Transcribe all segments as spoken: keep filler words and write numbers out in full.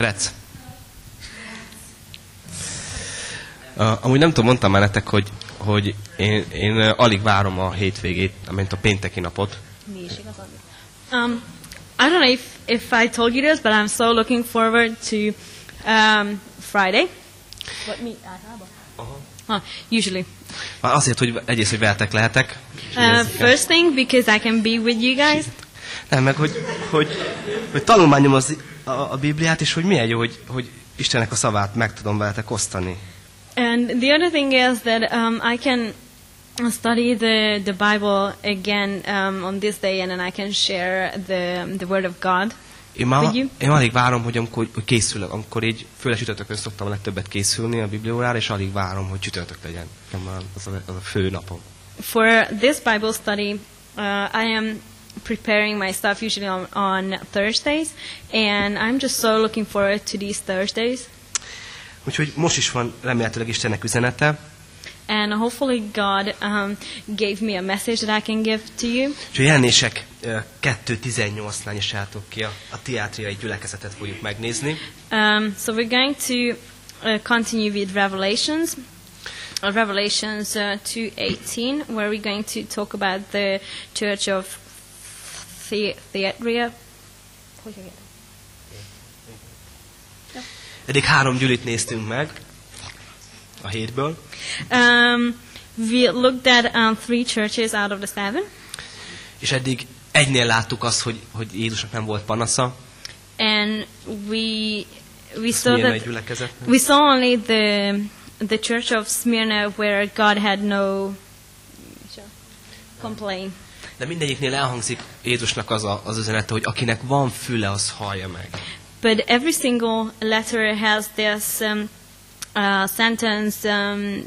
Rec. Uh, amúgy nem tudom, mondtam már nektek, hogy, hogy én, én uh, alig várom a hétvégét, amint a pénteki napot. Um, I don't know if, if I told you this, but I'm so looking forward to um, Friday. What meet? Uh-huh. Huh, usually. Azért, hogy egyrészt, hogy veletek lehetek. Uh, first thing, because I can be with you guys. Nem, meg hogy, hogy, hogy tanulmányom az, a, a Bibliát, és hogy milyen jó, hogy, hogy Istennek a szavát meg tudom veletek osztani. And the other thing is that um, I can study the, the Bible again um, on this day, and then I can share the, the Word of God Én már, with you. én alig várom, hogy amikor hogy készülök, amikor így, főleg csütörtökön szoktam a legtöbbet készülni a Bibliórára, és alig várom, hogy csütörtök legyen. Az a, az a fő napom. For this Bible study, uh, I am preparing myself usually on, on Thursdays, and I'm just so looking forward to these Thursdays. Úgyhogy most is van remélhetőleg Istennek üzenete. And hopefully God um, gave me a message that I can give to you. És a Jelenések kettő tizennyolcnál is álltok ki a, a teátriai gyülekezetet fogjuk megnézni. Um, so we're going to uh, continue with Revelations. Uh, Revelations uh, two eighteen, where we're going to talk about the church of the Thyatira. Eddig három gyűlit néztünk meg a hétből. Um, we looked at um, three churches out of the seven. És eddig egynél láttuk azt, hogy, hogy Jézusnak nem volt panasza. And we we saw that gyülekezet. we saw only the the church of Smyrna where God had no complaint. De mindegyiknél elhangzik Jézusnak az a, az üzenete, hogy akinek van füle, az hallja meg. But every single letter has this um, uh, sentence. Um,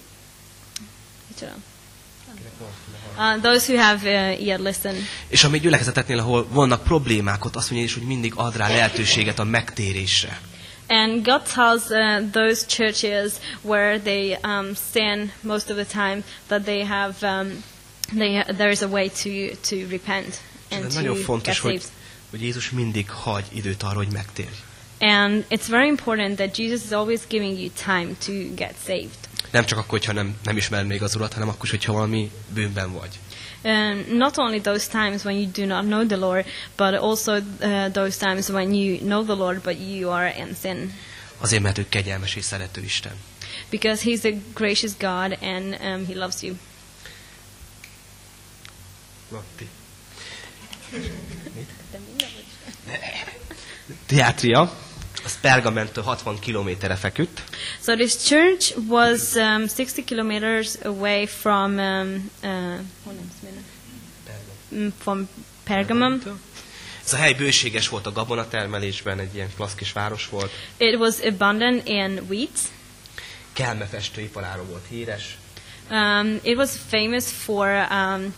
uh, those who have uh, ear, listen. És ami gyülekezeteknél, ahol vannak problémák, ott azt mondja is, hogy mindig ad rá lehetőséget a megtérésre. And God tells uh, those churches where they um, sin most of the time that they have um, they ha- there is a way to to repent and to nagyon get fontos, saved. hogy, hogy Jézus mindig hagy időt arra, hogy megtérj. And it's very important that Jesus is always giving you time to get saved. Nem csak akkor, hogyha nem, nem ismered még az Urat, hanem akkor, hogyha valami bűnben vagy. Um, not only those times when you do not know the Lord, but also uh, those times when you know the Lord, but you are in sin. Azért, mert ő kegyelmes és szerető Isten. Because He's a gracious God and um, He loves you. Matti. Teátria, az Pergamenttől hatvan kilométerre feküdt. So this church was um, sixty kilometers away from um, uh, from Pergamum. Ez a hely bőséges volt a gabonatermelésben, egy ilyen klassz kis város volt. It was abundant in wheat. Kelmefestőiparáról volt híres. Um, it was famous for um,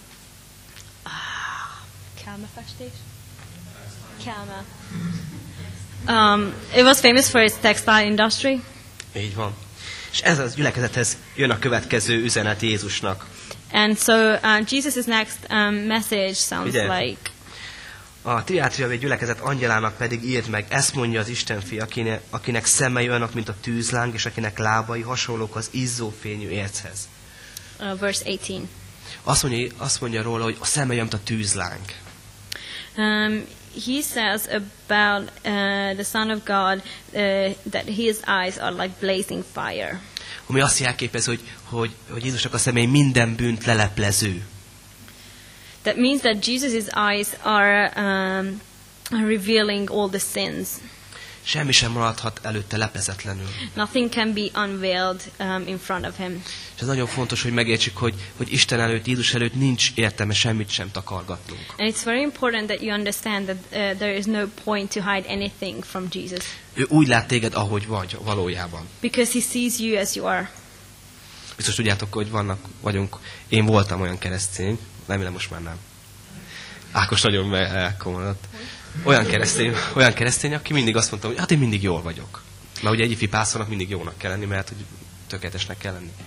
kelmefestés. Kelme. Um, it was famous for its textile industry. Így van. És ez az gyülekezethez jön a következő üzenet Jézusnak. And so uh, Jesus' next um, message sounds Ugye? like. A Thyatira gyülekezet angyalának pedig írd meg, ezt mondja az Istenfi, akinek, akinek szemei olyanok, mint a tűzláng, és akinek lábai hasonlók az izzófényű érchez. Uh, verse eighteen. Azt mondja, azt mondja róla, hogy a szemei olyan, mint a tűzláng. Um, he says about uh, the Son of God uh, that his eyes are like blazing fire. Ami azt jelképez, hogy, hogy, hogy Jézusnak a szemei minden bűnt leleplező. That means that Jesus' eyes are um, revealing all the sins. Semmi sem maradhat előtte leplezetlenül. Nothing can be unveiled um, in front of him. És ez nagyon fontos, hogy megértsük, hogy, hogy Isten előtt, Jézus előtt nincs értelme semmit sem takargatnunk. And it's very important that you understand that uh, there is no point to hide anything from Jesus. Ő úgy lát téged, ahogy vagy valójában. Because he sees you as you are. Biztos tudjátok, hogy vannak, vagyunk, én voltam olyan keresztény, remélem most már nem. Ákos nagyon elkomorodott. Olyan keresztény, olyan keresztény, aki mindig azt mondta, hogy hát én mindig jól vagyok. Mert ugye egy ifi pásztornak mindig jónak kell lenni, mert hogy tökéletesnek kell lenni.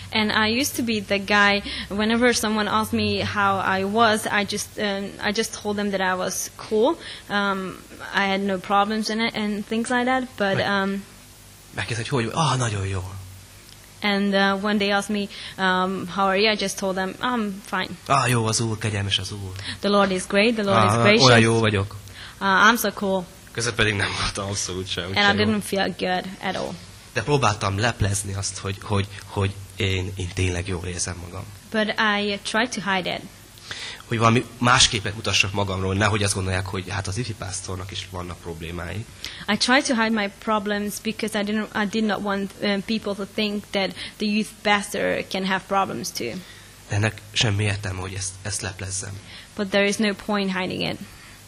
And I used to be the guy, whenever someone asked me how I was, I just um, I just told them that I was cool. Um, I had no problems in it and things like that. But um, megkérdez, hogy hogy? Ah, nagyon jó. And uh, when they asked me, um, how are you, I just told them, I'm fine. Ah, jó az Úr, kegyelmes az Úr. The Lord is great, the Lord ah, is gracious. Olyan jó vagyok. Uh, I'm so cool. Közben pedig nem voltam abszolút sem. And I didn't feel good at all. De próbáltam leplezni azt, hogy, hogy, hogy én, én tényleg jól érzem magam. But I tried to hide it. Hogy valami más képet mutassak magamról, nehogy azt gondolják, hogy hát az ifipásztornak is vannak problémái. I tried to hide my problems because I didn't I did not want um, people to think that the youth pastor can have problems too. De ennek semmi értelme, hogy ezt, ezt leplezzem. But there is no point hiding it.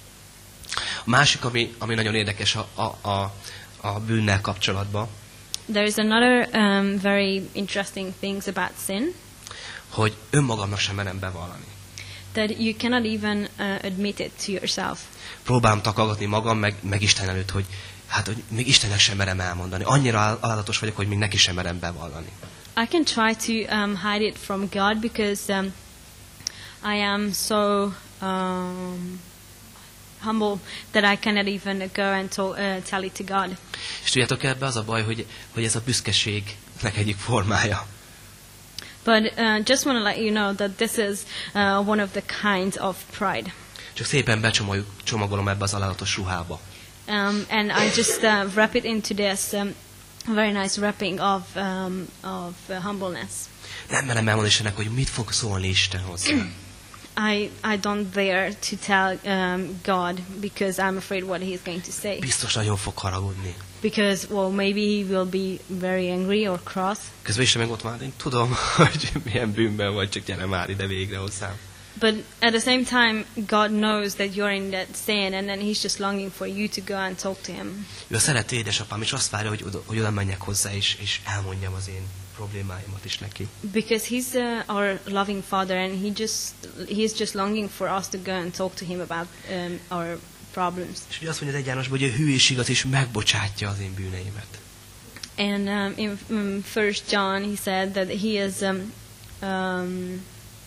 A másik, ami, ami nagyon érdekes a, a, a, a bűnnel kapcsolatban, There is another um, very interesting things about sin, hogy önmagamnak sem merem bevallani. that you cannot even uh, admit it to yourself. Próbálom takargatni magam, meg, meg Isten előtt, hogy hát, hogy még Istennek sem merem elmondani. Annyira alázatos vagyok, hogy még neki sem merem bevallani. I can try to um, hide it from God because um, I am so um, humble that I cannot even go and to, uh, tell it to God. És tudjátok, ebbe az a baj, hogy, hogy ez a büszkeségnek egyik formája. But uh, just want to let you know that this is uh, one of the kinds of pride. Csak szépen becsomagolom ebbe az alázatos ruhába. Um, and I just uh, wrap it into this um, very nice wrapping of, um, of uh, humbleness. Nem merem elmondani Istennek, hogy mit fog szólni Isten hozzá. I, I don't dare to tell um, God because I'm afraid what he's going to say. Biztos nagyon fog haragudni. Because, well, maybe he will be very angry or cross. Közben Isten meg ott már, én tudom, hogy milyen bűnben vagy, csak gyere már ide végre hozzám. But at the same time, God knows that you're in that sin, and then he's just longing for you to go and talk to him. Ő a szerető édesapám, és azt várja, hogy oda, hogy oda menjek hozzá, és, és elmondjam az én problémáimat is neki. Because he's uh, our loving father, and he just he's just longing for us to go and talk to him about um, our problems. És ugye azt mondja az egy Jánosban, hogy a hű és igaz, és megbocsátja az én bűneimet. And um, in um, First John, he said that he is um, um,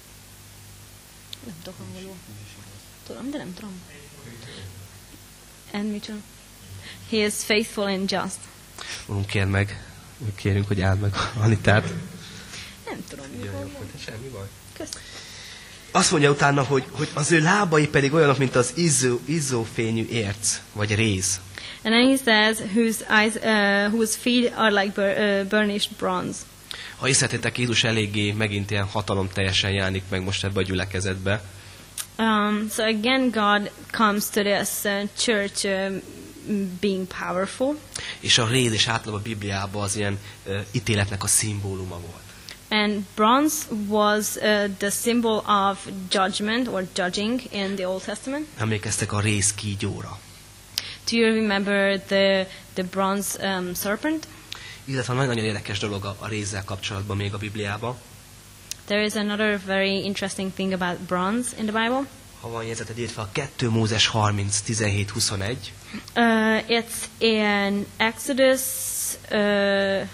nem tudom, hangoló. Tudom, de nem tudom. And micsoda? He is faithful and just. Urunk, kér meg, kérünk, hogy áld meg Anitát. Nem tudom, mi Jaj, van. jó, semmi baj. Kösz. Azt mondja utána, hogy, hogy az ő lábai pedig olyanok, mint az izzó, izzófényű érc, vagy réz. And then he says, whose eyes, uh, whose feet are like bur- uh, burnished bronze. Ha észrevettétek, Jézus eléggé megint ilyen hatalom teljesen jelenik meg most ebbe a gyülekezetbe. Um, so again, God comes to this uh, church um, being powerful. És a réz és általában a Bibliában az ilyen uh, ítéletnek a szimbóluma volt. And bronze was uh, the symbol of judgment or judging in the Old Testament. Emlékeztek a réz kígyóra. Do you remember the the bronze um, serpent? Illetve nagyon-nagyon érdekes dolog a, a rézzel kapcsolatban még a Bibliában. There is another very interesting thing about bronze in the Bible. Ha van jegyzeted írva, a kettő Mózes harminc tizenhét huszonegy. Uh, it's in Exodus uh,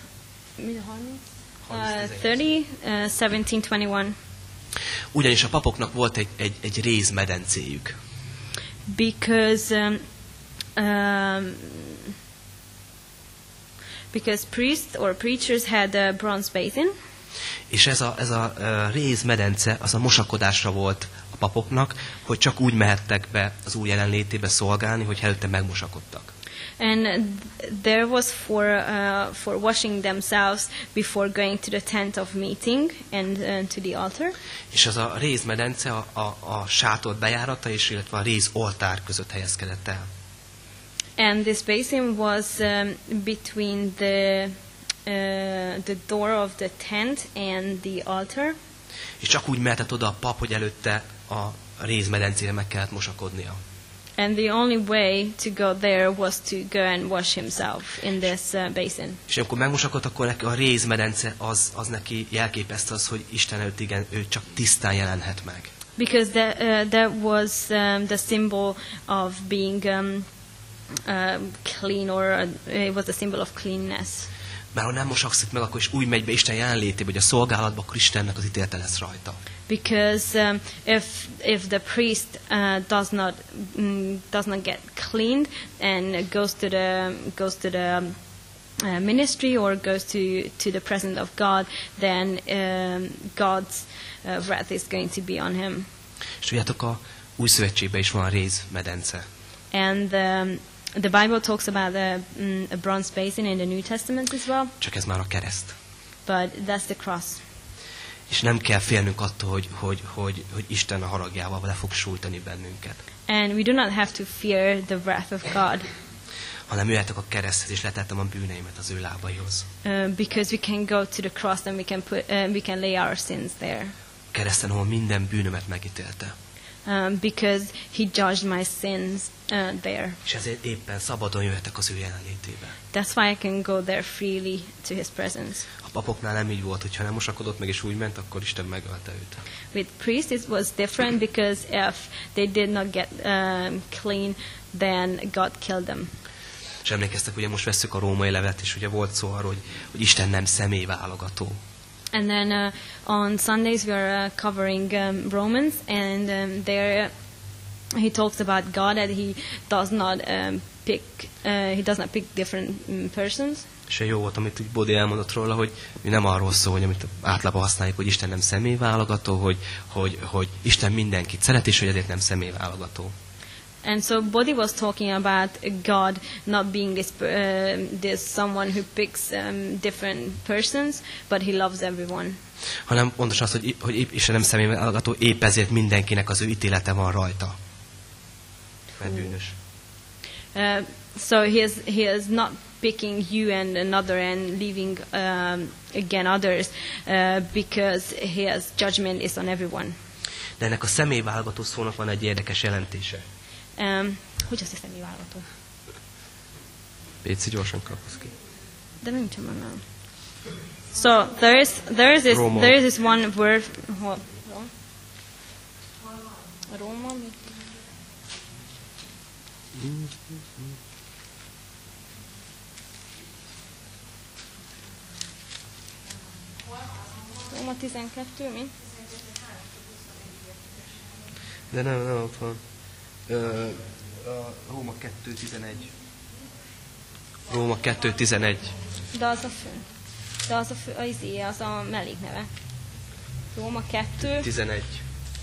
uh, thirty, uh, seventeen, twenty-one. Ugyanis a papoknak volt egy, egy, egy rézmedencéjük. Because um, um, because priests or preachers had a bronze basin. És ez a, ez a uh, rézmedence, az a mosakodásra volt a papoknak, hogy csak úgy mehettek be az Úr jelenlétébe szolgálni, hogy előtte megmosakodtak. And there was for uh, for washing themselves before going to the tent of meeting and uh, to the altar. És az a rézmedence a, a, a sátor bejárata és illetve a réz oltár között helyezkedett el. And this basin was um, between the uh, the door of the tent and the altar. És csak úgy mehetett oda a pap, hogy előtte a rézmedencére meg kellett mosakodnia. And the only way to go there was to go and wash himself in this uh, basin. És amikor megmosakodt, akkor neki a rézmedence az, az neki jelképezte az, hogy Isten előtt igen, ő csak tisztán jelenhet meg. Because that, uh, that was um, the symbol of being um, uh, clean, or uh, it was a symbol of cleanness. Mert ha nem mosakszik meg, akkor is úgy megy be Isten jelenlétébe, hogy a szolgálatba, akkor Istennek az ítélete lesz rajta. Because um, if if the priest uh, does not mm, does not get cleaned and goes to the goes to the uh, ministry or goes to to the presence of God, then um, God's uh, wrath is going to be on him. És tudjátok, a Új Szövetségben is van a rézmedence. And um, the Bible talks about a, mm, a bronze basin in the New Testament as well. Csak ez már a kereszt. But that's the cross. És nem kell félnünk attól, hogy, hogy, hogy, hogy Isten a haragjával le fog sújtani bennünket. And we do not have to fear the wrath of God. Hanem jöhetek a kereszthez, és letettem a bűneimet az ő lábaihoz. Uh, because we can go to the cross and we can put uh, we can lay our sins there. Kereszten, ahol minden bűnömet megítélte. Um, because he judged my sins uh, there. És ezért éppen szabadon jöhetek az ő jelenlétébe. That's why I can go there freely to his presence. A papoknál nem így volt, hogyha nem mosakodott meg és úgy ment, akkor Isten megölte őt. With priests it was different because if they did not get um, clean, then God killed them. És emlékeztek, ugye most vesszük a római levelet, és ugye volt szó arról, hogy, hogy Isten nem személyválogató. And then uh, on Sundays we are uh, covering um, Romans, and um, there he talks about God that he does not um, pick uh, he does not pick different um, persons. És jó volt, amit Bodi elmondott róla, hogy nem arról szól, hogy amit általában használjuk, hogy Isten nem személyválogató, hogy, hogy, hogy Isten mindenkit szeret, és hogy ezért nem személyválogató. And so Bodhi was talking about God not being this uh, this someone who picks um, different persons, but he loves everyone. Hanem pontosan az, hogy, hogy Isten nem személyválogató, épp ezért mindenkinek az ő ítélete van rajta. Mert bűnös. Uh, so he is he is not picking you and another and leaving um, again others uh, because his judgment is on everyone. De ennek a személyválogató szónak van egy érdekes jelentése. Um, hogy azt hiszem, mi válogató? Péci, gyorsan kapsz ki. De nem tudom, nem. So there is there is this Roma. there is this one word. Hol? Roma. Roma tizenkettő, mi? De nem, nem ott van. Ö, a Róma kettő tizenegy. Róma kettő tizenegy. De az a fő. De az a fő, az, izé, az a mellékneve. Róma kettő. tizenegy.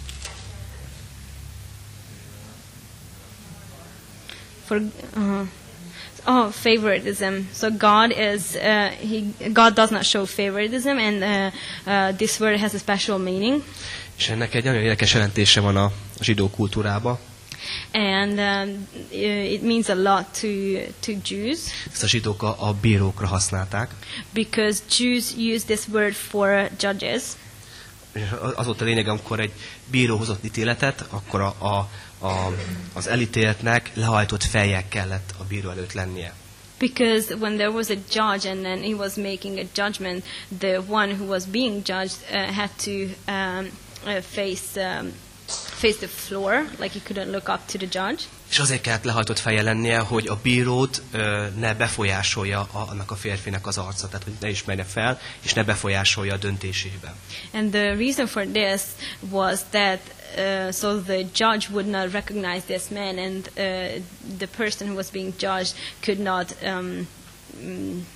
For uh, oh, favoritism. So God is uh, he God does not show favoritism, and uh, uh, this word has a special meaning. És ennek egy nagyon érdekes jelentése van a, a zsidó kultúrában. And um, it means a lot to to Jews. Ezt a zsidók a, a bírókra használták. Because Jews use this word for judges. És az volt a lényeg, amikor egy bíró hozott ítéletet, akkor a, a, a, az elítéltnek lehajtott fejjel kellett a bíró előtt lennie. Because when there was a judge and then he was making a judgment, the one who was being judged uh, had to um, uh, face um, face the floor, like he couldn't look up to the judge. És azért kellett lehajtott feje lennie, hogy a bírót ö, ne befolyásolja a, annak a férfinek az arca, tehát hogy ne ismerje fel, és ne befolyásolja a döntésébe. And the reason for this was that uh, so the judge would not recognize this man, and uh, the person who was being judged could not um, mm,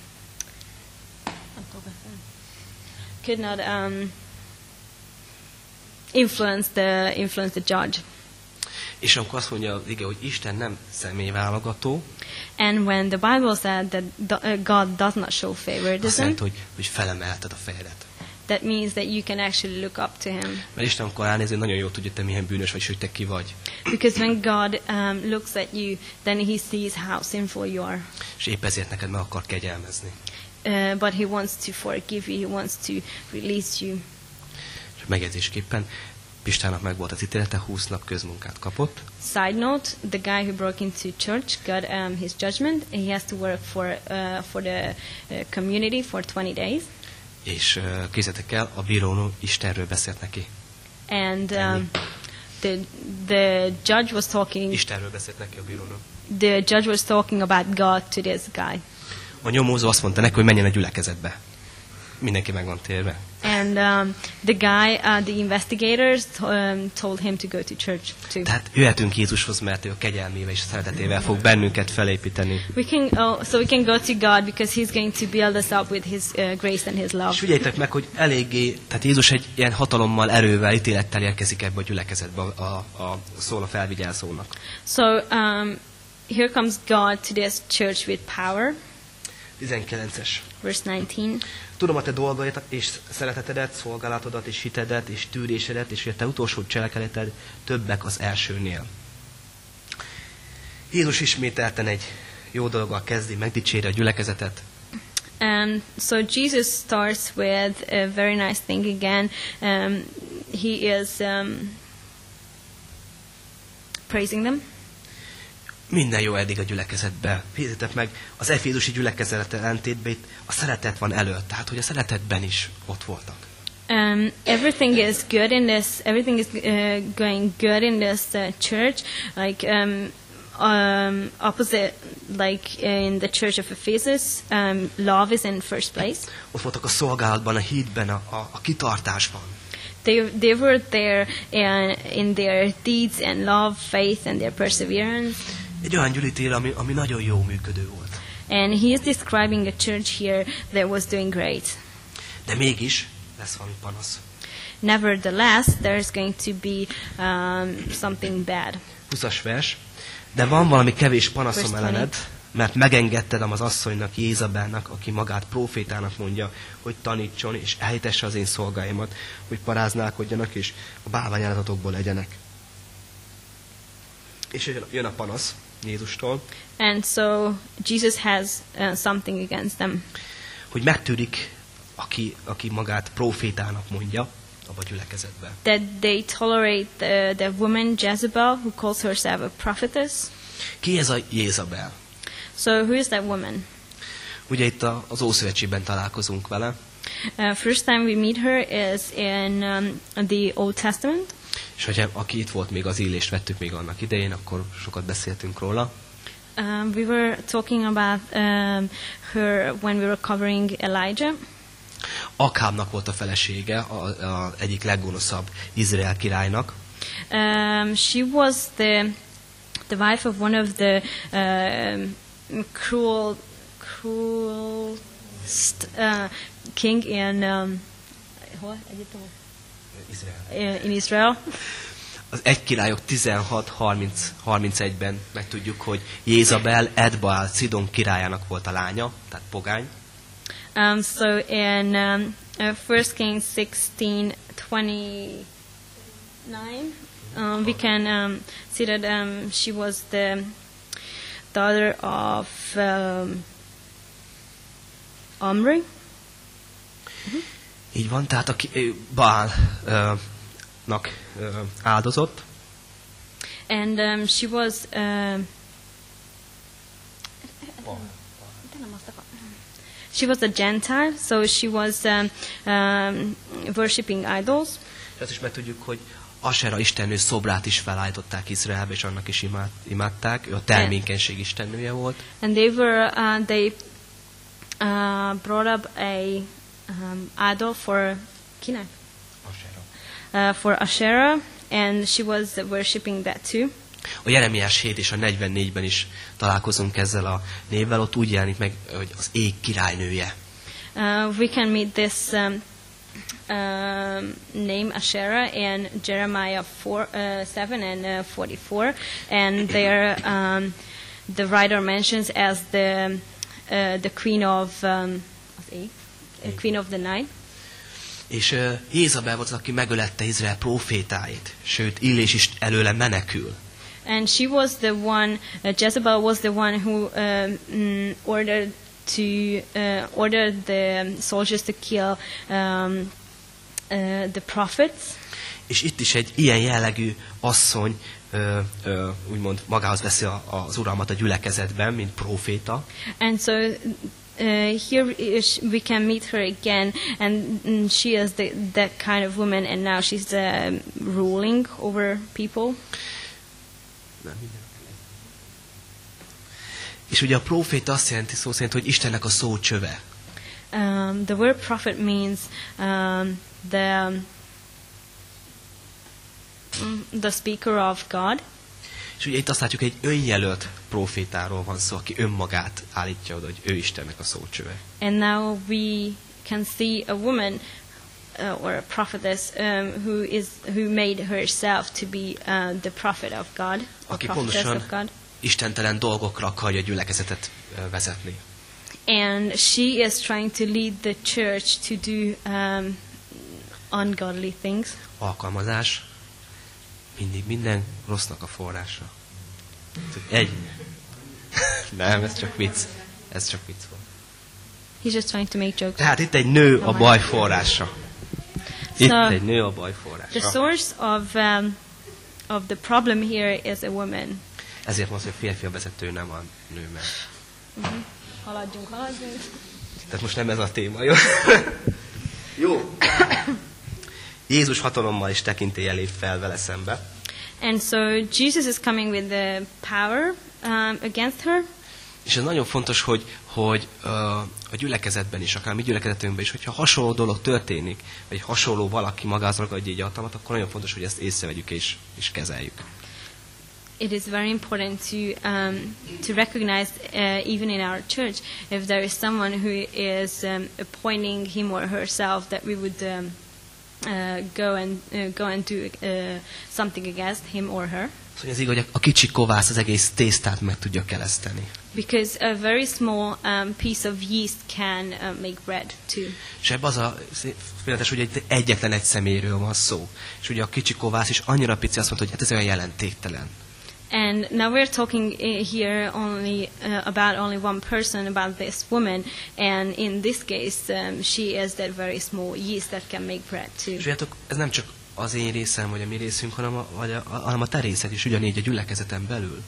could not um, influence the influence the judge. És amikor azt mondja az ige, hogy Isten nem személyválogató, And when the Bible said that do- God does not show azt favoritism, jelenti, hogy, hogy felemelted a fejedet. that means that you can actually look up to him. Mert Isten, amikor ránéz, nagyon jól tudja, te milyen bűnös vagy, és hogy te ki vagy. Because when God um, looks at you, then he sees how sinful you are. És épp ezért neked meg akar kegyelmezni. Uh, but he wants to forgive you, he wants to release you. És megjegyzésképpen Pistának meg volt az ítélete, húsz nap közmunkát kapott. Side note, the guy who broke into church got um, his judgment. He has to work for uh, for the uh, community for twenty days. És uh, képzeljétek el, a bírónő Istenről beszélt neki. And um, the the judge was talking. Istenről beszélt neki a bírónő. The judge was talking about God to this guy. a nyomozó azt mondta neki, hogy menjen a gyülekezetbe. Mindenki meg van térve. And um, the guy, uh, the investigators, um, told him to go to church too. Tehát jöhetünk Jézushoz, mert ő a kegyelmével és a szeretetével fog bennünket felépíteni. We can, oh, so we can go to God because He's going to build us up with His uh, grace and His love. És figyeljétek meg, hogy eléggé, tehát Jézus egy ilyen hatalommal, erővel, ítélettel érkezik ebbe a gyülekezetbe, a, a, a szól a felvigyázónak. So um, here comes God to this church with power. tizenkilences. Verse nineteen. Tudom a te dolgaidat és szeretetedet, szolgálatodat és hitedet és tűrésedet, és hogy a te utolsó cselekedeted többek az elsőnél. Jézus ismételten egy jó dologgal kezdi, megdicséri a gyülekezetet. Um, so Jesus starts with a very nice thing again. Um, he is um, praising them. Minden jó eddig a gyülekezetben. Nézzétek meg, az efézusi gyülekezet ellentétben itt a szeretet van előtt. Tehát, hogy a szeretetben is ott voltak. Um, everything is good in this. Everything is uh, going good in this uh, church. Like um, um, opposite, like in the church of Ephesus, um, love is in first place. Ott voltak a szolgálatban, a hídben, a, a, a kitartásban. They they were there in, in their deeds and love, faith and their perseverance. Egy olyan gyűjtél, ami, ami nagyon jó működő volt. And he is describing a church here that was doing great. De mégis lesz valami panasz. Nevertheless, there is going to be um, something bad. huszas vers. De van valami kevés panaszom Verse ellened, mert megengedted az asszonynak, Jézabelnek, aki magát profétának mondja, hogy tanítson és elhitesse az én szolgáimat, hogy paráználkodjanak és a bálványállatatokból legyenek. És jön a panasz Jézustól, And so Jesus has uh, something against them. hogy megtűrik, aki, aki magát profétának mondja, abba a gyülekezetbe. That they tolerate the, the woman Jezebel, who calls herself a prophetess. Ki ez a Jézabel? So who is that woman? Ugye itt a, az Ószövetségben találkozunk vele. Uh, first time we meet her is in um, the Old Testament. És hogyha aki itt volt, még az illést vettük még annak idején, akkor sokat beszéltünk róla. Um, we were talking about um, her when we were covering Elijah. Akábnak volt a felesége, a, a egyik leggonoszabb Izrael királynak. Um, she was the the wife of one of the uh, cruel cruel uh, king in um, hol? Izrael. in Israel. Az egy királyok tizenhat harmincegyben megtudjuk, hogy Jézabel Edbaal Szidon királyának volt a lánya, tehát pogány. Um, so in um, uh, First Kings sixteen twenty-nine, um, we can um, see that um, she was the daughter of um, Omri. Mm-hmm. Így van, tehát aki Baálnak uh, uh, áldozott. And um, she was uh, she was a Gentile, so she was um, um, worshipping idols. És azt is megtudjuk, hogy Asera istennő szobrát is felállították Izraelbe, és annak is imád, imádták. Ő a termékenység istennője volt. And they were uh, they uh, brought up a um, idol for kinek? Asera. Uh, for Asherah, and she was worshipping that too. A Jeremiás hét és a negyvennégyben is találkozunk ezzel a névvel, ott úgy jelenik meg, hogy az ég királynője. Uh, we can meet this um, um, name Asherah in Jeremiah four, uh, seven and uh, forty-four, and there um, the writer mentions as the uh, the queen of um, uh, queen of the night. És uh, Jézabel volt az, aki megölette Izrael profétáit, sőt, Illés is előle menekül. And she was the one, uh, Jezebel was the one who um, mm, ordered to uh, ordered the soldiers to kill um, uh, the prophets. És itt is egy ilyen jellegű asszony ö, ö, úgymond magához veszi a, az uralmat a gyülekezetben, mint proféta. And so uh, here is, we can meet her again, and mm, she is the, that kind of woman, and now she's uh, ruling over people. És ugye a próféta azt jelenti szó szerint, hogy Istennek a szócsöve. Um, the word prophet means um, the um, the speaker of God. És ugye itt azt látjuk, egy önjelölt prófétáról van szó, aki önmagát állítja oda, hogy ő Istennek a szócsöve. And now we can see a woman uh, or a prophetess um, who is who made herself to be uh, the prophet of God, a Aki prophetess pontosan of God. istentelen dolgokra akarja a gyülekezetet uh, vezetni. And she is trying to lead the church to do um, ungodly things. Alkalmazás mindig minden rossznak a forrása. Egy. Nem, ez csak vicc. Ez csak vicc volt. He's just trying to make jokes. Tehát itt egy nő a baj forrása. Itt So, egy nő a baj The forrása. source of um, of the problem here is a woman. Ezért mondom, hogy férfi a vezető, nem a nő, mert... Haladjunk, haladjunk. Tehát most nem ez a téma, jó? Jó. Jézus hatalommal és tekintéllyel lép fel vele szembe. And so Jesus is coming with the power um, against her. És ez nagyon fontos, hogy, hogy uh, a gyülekezetben is, akár mi gyülekezetünkben is, hogyha hasonló dolog történik, vagy hasonló valaki magához ragadja egy hatalmat, akkor nagyon fontos, hogy ezt észrevegyük és, és kezeljük. It is very important to um, to recognize, uh, even in our church, if there is someone who is um, appointing him or herself, that we would um, uh, go and uh, go and do uh, something against him or her. Szóval ez igaz, hogy a kicsi kovász az egész tésztát meg tudja keleszteni. Because a very small um, piece of yeast can uh, make bread too. És ebben az a félelmetes, hogy egy egyetlen egy személyről van szó. És ugye a kicsi kovász is annyira pici, azt mondta, hogy hát ez olyan jelentéktelen. And now we're talking uh, here only uh, about only one person, about this woman, and in this case, um, she is that very small yeast that can make bread too. És tudjátok, ez nem csak az én részem, vagy a mi részünk, hanem a, vagy a, a, hanem a te részed is, ugyanígy a gyülekezeten belül.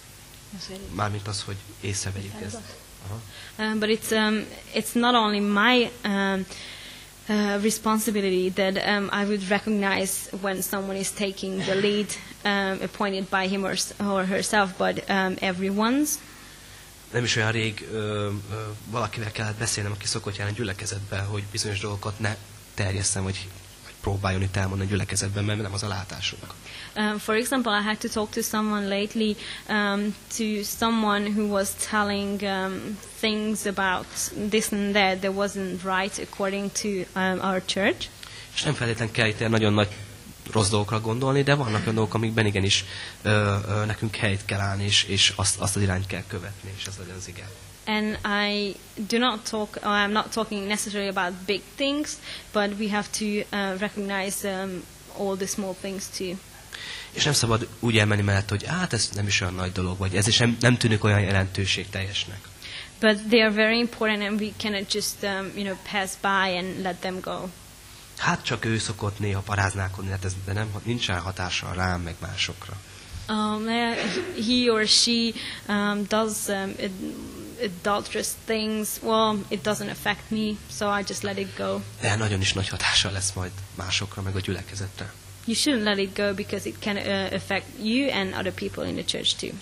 Mármint az, hogy észrevegyük ezt. Aha. Um, but it's um, it's not only my um, uh, responsibility that um, I would recognize when someone is taking the lead, um, appointed by him or, s- or herself, but um, everyone's. Nem is olyan rég ö, ö, valakivel kellett beszélnem, aki szokott járni gyülekezetbe, hogy bizonyos dolgokat ne terjesszem, vagy, vagy próbáljon itt elmondani a gyülekezetben, mert nem az a látásunk. Um, for example, I had to talk to someone lately, um, to someone who was telling um, things about this and that that wasn't right according to um, our church. És nem feltétlenül kell itt nagyon nagy rossz dolgokra gondolni, de vannak olyan dolgok, amikben igenis ö, ö, nekünk helyt kell állni, és, és azt, azt az irányt kell követni, és ez legyen az ige. And I do not talk, or I'm not talking necessarily about big things, but we have to uh, recognize um, all the small things too. És nem szabad úgy elmenni mellett, hogy hát ez nem is olyan nagy dolog, vagy ez is nem, nem tűnik olyan jelentőségteljesnek. But they are very important, and we cannot just um, you know pass by and let them go. Hát csak ő szokott néha paráználkodni, hát ez de nem, nincsen hatással rám, meg másokra. Um, uh, he or she um, does um, ad- adulterous things. Well, it doesn't affect me, so I just let it go. De nagyon is nagy hatással lesz majd másokra, meg a gyülekezetre. You shouldn't let it go because it can uh, affect you and other people in the church too.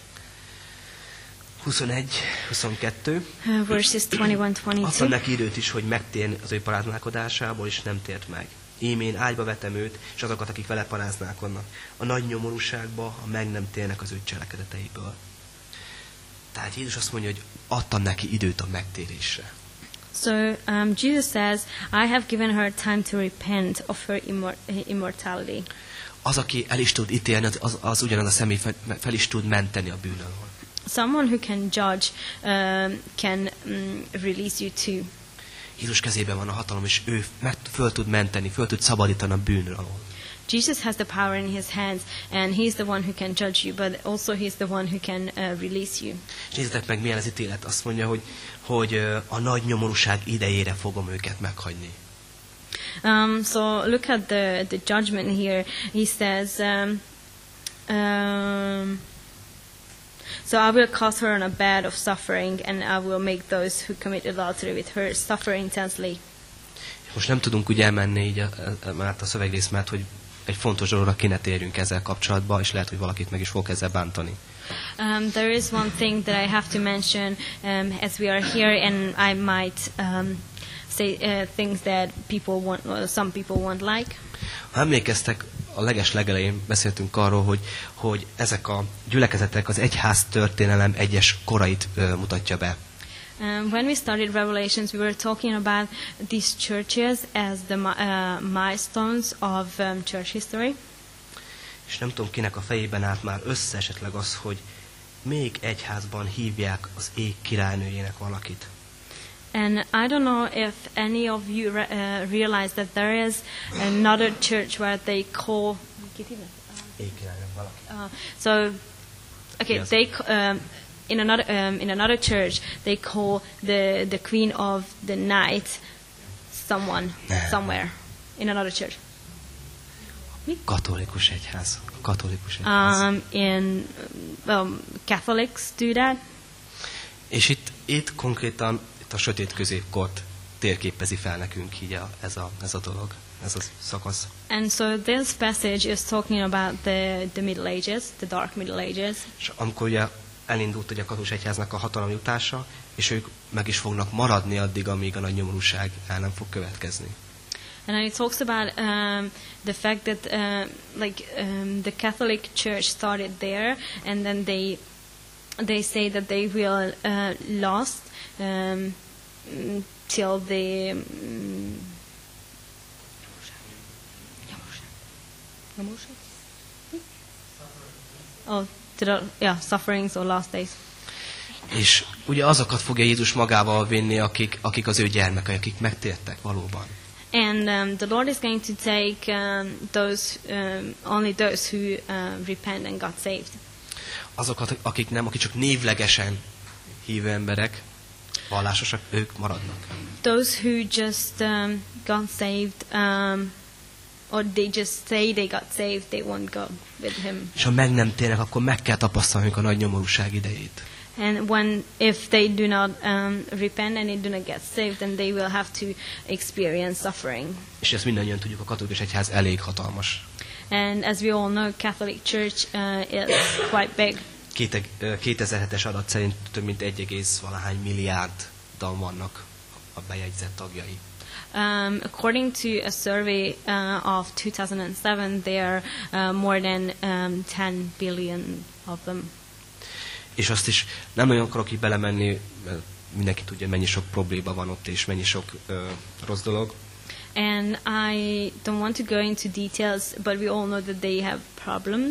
huszonegy huszonkettő. Uh, verses twenty-one Adtam twenty-two. neki időt is, hogy megtérjen az ő paráználkodásából, és nem tért meg. Ím én ágyba vetem őt, és azokat, akik vele paráználkodnak. A nagy nyomorúságba, ha meg nem térnek az ő cselekedeteiből. Tehát Jézus azt mondja, hogy adtam neki időt a megtérésre. So um, Jesus says, I have given her time to repent of her immor- immortality. Az, aki el is tud ítélni, az, az, az ugyanaz a személy fel, fel is tud menteni a bűn alól. Someone who can judge um, can um, release you too. Jézus kezében van a hatalom, és ő meg, föl tud menteni, föl tud szabadítani a bűn alól. Jesus has the power in his hands, and he's the one who can judge you, but also he's the one who can uh, release you. És nézzétek meg, milyen az ítélet. Azt mondja, hogy, hogy ö, a nagy nyomorúság idejére fogom őket meghagyni. Um, so look at the, the judgment here. He says, um, um, so I will cause her on a bed of suffering, and I will make those who commit adultery with her suffer intensely. Most nem tudunk úgy elmenni így a, a, a, a szövegrész, mert hogy egy fontos dologra ki ne térjünk ezzel kapcsolatban, és lehet, hogy valakit meg is fog ezzel bántani. Um, there is one thing that I have to mention um, as we are here, and I might um, say uh, things that people won't, well, some people won't like. Ha emlékeztek, a leges legelején beszéltünk arról, hogy, hogy ezek a gyülekezetek az egyház történelem egyes korait ö, mutatja be. Um, when we started Revelations, we were talking about these churches as the mi- uh, milestones of um, church history. És nem tudom, kinek a fejében állt már össze esetleg az, hogy még egyházban hívják az ég királynőjének valakit. And I don't know if any of you re- uh, realize that there is another church where they call. Ég királynőnek valaki. Uh, so, okay, Yes. they c- um, in another um, in another church they call the the queen of the night someone somewhere in another church. Katolikus egyház. A katolikus egyház. Um, in um, Catholics do that. És itt, itt konkrétan itt a sötét középkort térképezi fel nekünk így a, ez, a, ez a dolog, ez a szakasz. And so this passage is talking about the the Middle Ages, the dark Middle Ages. És amikor ugye elindult ugye a katolikus egyháznak a hatalom jutása, és ők meg is fognak maradni addig, amíg a nagy nyomorúság el nem fog következni. And then it talks about um, the fact that uh, like um, the Catholic Church started there, and then they they say that they will uh, last um, mm, till the um, oh, to the, yeah, sufferings or last days. És ugye azokat fogja Jézus magával vinni, akik, akik az ő gyermekei, akik megtértek valóban. And um, the Lord is going to take um, those um, only those who uh, repent and got saved. Azokat, akik nem, akik csak névlegesen hívő emberek, vallásosak, ők maradnak. Those who just um, got saved, um, or they just say they got saved, they won't go with Him. És ha meg nem térnek, akkor meg kell tapasztalniuk a nagy nyomorúság idejét. And when, if they do not um, repent and they do not get saved, then they will have to experience suffering. És ezt mindannyian tudjuk, a katolikus egyház elég hatalmas. And as we all know, Catholic Church uh, is quite big. kétezer-hetes adat szerint több mint egy egész valahány milliárdan vannak a bejegyzett tagjai. Um, according to a survey uh, of two thousand seven, there are uh, more than um, ten billion of them. És azt is nem nagyon akarok így belemenni, mert mindenki tudja, mennyi sok probléma van ott, és mennyi sok uh, rossz dolog. And I don't want to go into details, but we all know that they have problems.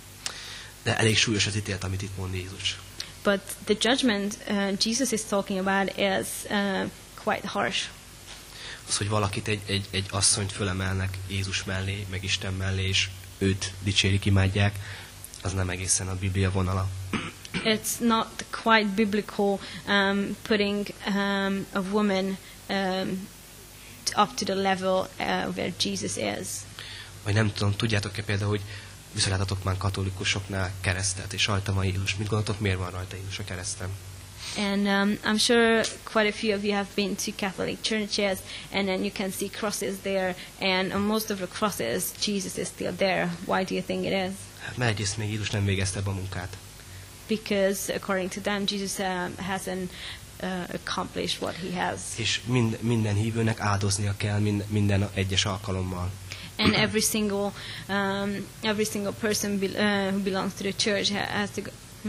De elég súlyos az ítélet, amit itt mond Jézus. But the judgment uh, Jesus is talking about is uh, quite harsh. Az, hogy valakit egy, egy, egy asszonyt fölemelnek Jézus mellé, meg Isten mellé, és őt dicsérik, imádják, az nem egészen a Biblia vonala. It's not quite biblical um, putting um, a woman um, up to the level uh, where Jesus is. Vagy nem tudom, tudjátok-e például, hogy viszontláthatok már katolikusoknál keresztet, és rajta van Jézus. Mit gondoltok, miért van rajta Jézus a kereszten? And um, I'm sure quite a few of you have been to Catholic churches, and then you can see crosses there, and on most of the crosses, Jesus is still there. Why do you think it is? Hát mert egyrészt még Jézus nem végezte be a munkát. Because according to them, Jesus um, hasn't uh, accomplished what he has. És mind, minden hívőnek áldoznia kell mind, minden egyes alkalommal. And every single um, every single person be, uh, who belongs to the church ha- has to go, hmm?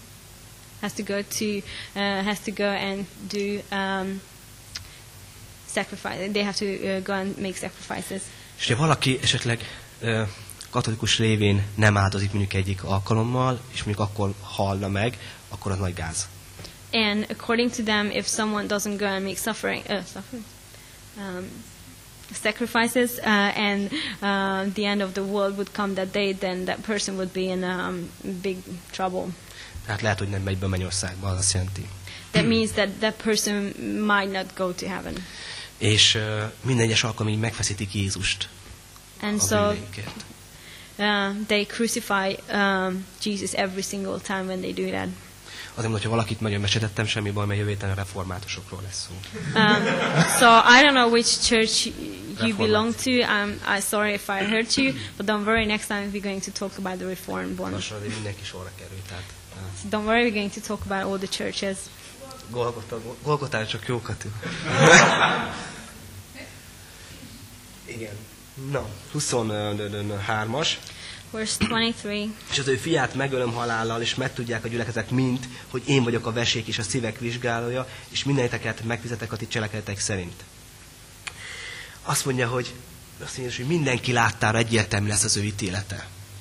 has to go to uh, has to go and do um, sacrifice. They have to uh, go and make sacrifices. És ha valaki esetleg uh, katolikus lévén nem áldozik mondjuk egyik alkalommal, és mondjuk akkor halna meg, akkor az nagy gáz. And according to them, if someone doesn't go and make suffering, uh, suffering um, sacrifices, uh, and uh, the end of the world would come that day, then that person would be in um, big trouble. Tehát lehet, hogy nem megy be a mennyországba, az azt jelenti. That means that that person might not go to heaven. És uh, minden egyes alkalommal megfeszítik Jézust And a so bűneinkért. uh, they crucify um, Jesus every single time when they do that. Azért mondom, hogyha valakit nagyon mesetettem, semmi baj, mert jövő héten a reformátusokról lesz szó. Um, so I don't know which church you belong to. I'm, I'm sorry if I hurt you, but don't worry, next time we're going to talk about the Reformed one. Lassan azért mindenki sorra kerül, tehát... So don't worry, we're going to talk about all the churches. Golgotán, Golgotán csak jókat ül. Igen. Na, huszonhármas. Verse twenty-three. És az ő fiát megölöm halállal, és megtudják a gyülekezetek mind, hogy én vagyok a vesék és a szívek vizsgálója, és mindeniteket megfizetek a ti cselekedetek szerint. Azt mondja, hogy, azt mondja, hogy mindenki láttára egyértelmű lesz az ő ítélete.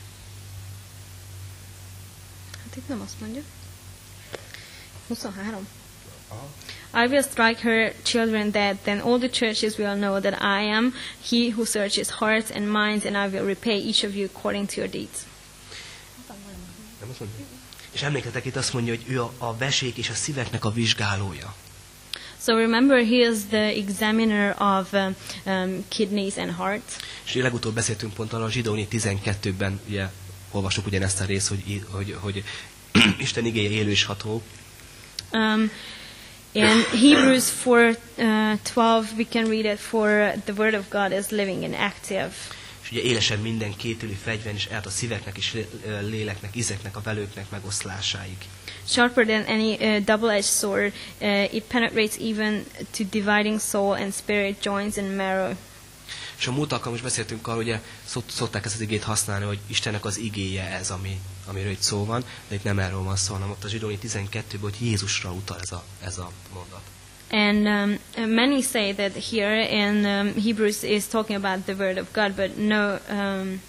Hát itt nem azt mondja. huszonhárom. I will strike her children dead, then all the churches will know that I am he who searches hearts and minds, and I will repay each of you according to your deeds. Nem azt mondja? És emlékeztek, itt azt mondja, hogy ő a, a vesék és a szíveknek a vizsgálója. So remember, he is the examiner of um, um, kidneys and hearts. És legutóbb beszéltünk pont arra a Zsidóni tizenkettőben, ugye olvasok ugyanezt a részt, hogy, hogy, hogy Isten igéje élő és ható. Um, in Hebrews four twelve, we can read it, for the word of God is living and active. És ugye élesen minden kétülű fegyver, és át a szíveknek és léleknek, ízeknek, a velőknek megoszlásáig. Sharper than any uh, double-edged sword, uh, it penetrates even to dividing soul and spirit, joints and marrow. És a múlt alkalommal is beszéltünk arról, ugye szokták ezt az igét használni, hogy Istennek az igéje ez, ami, amiről itt szó van, de itt nem erről van szó, hanem ott a Zsidóni tizenkettőben, hogy Jézusra utal ez a, ez a mondat. And um, many say that here in um, Hebrews is talking about the word of God, but no... Um,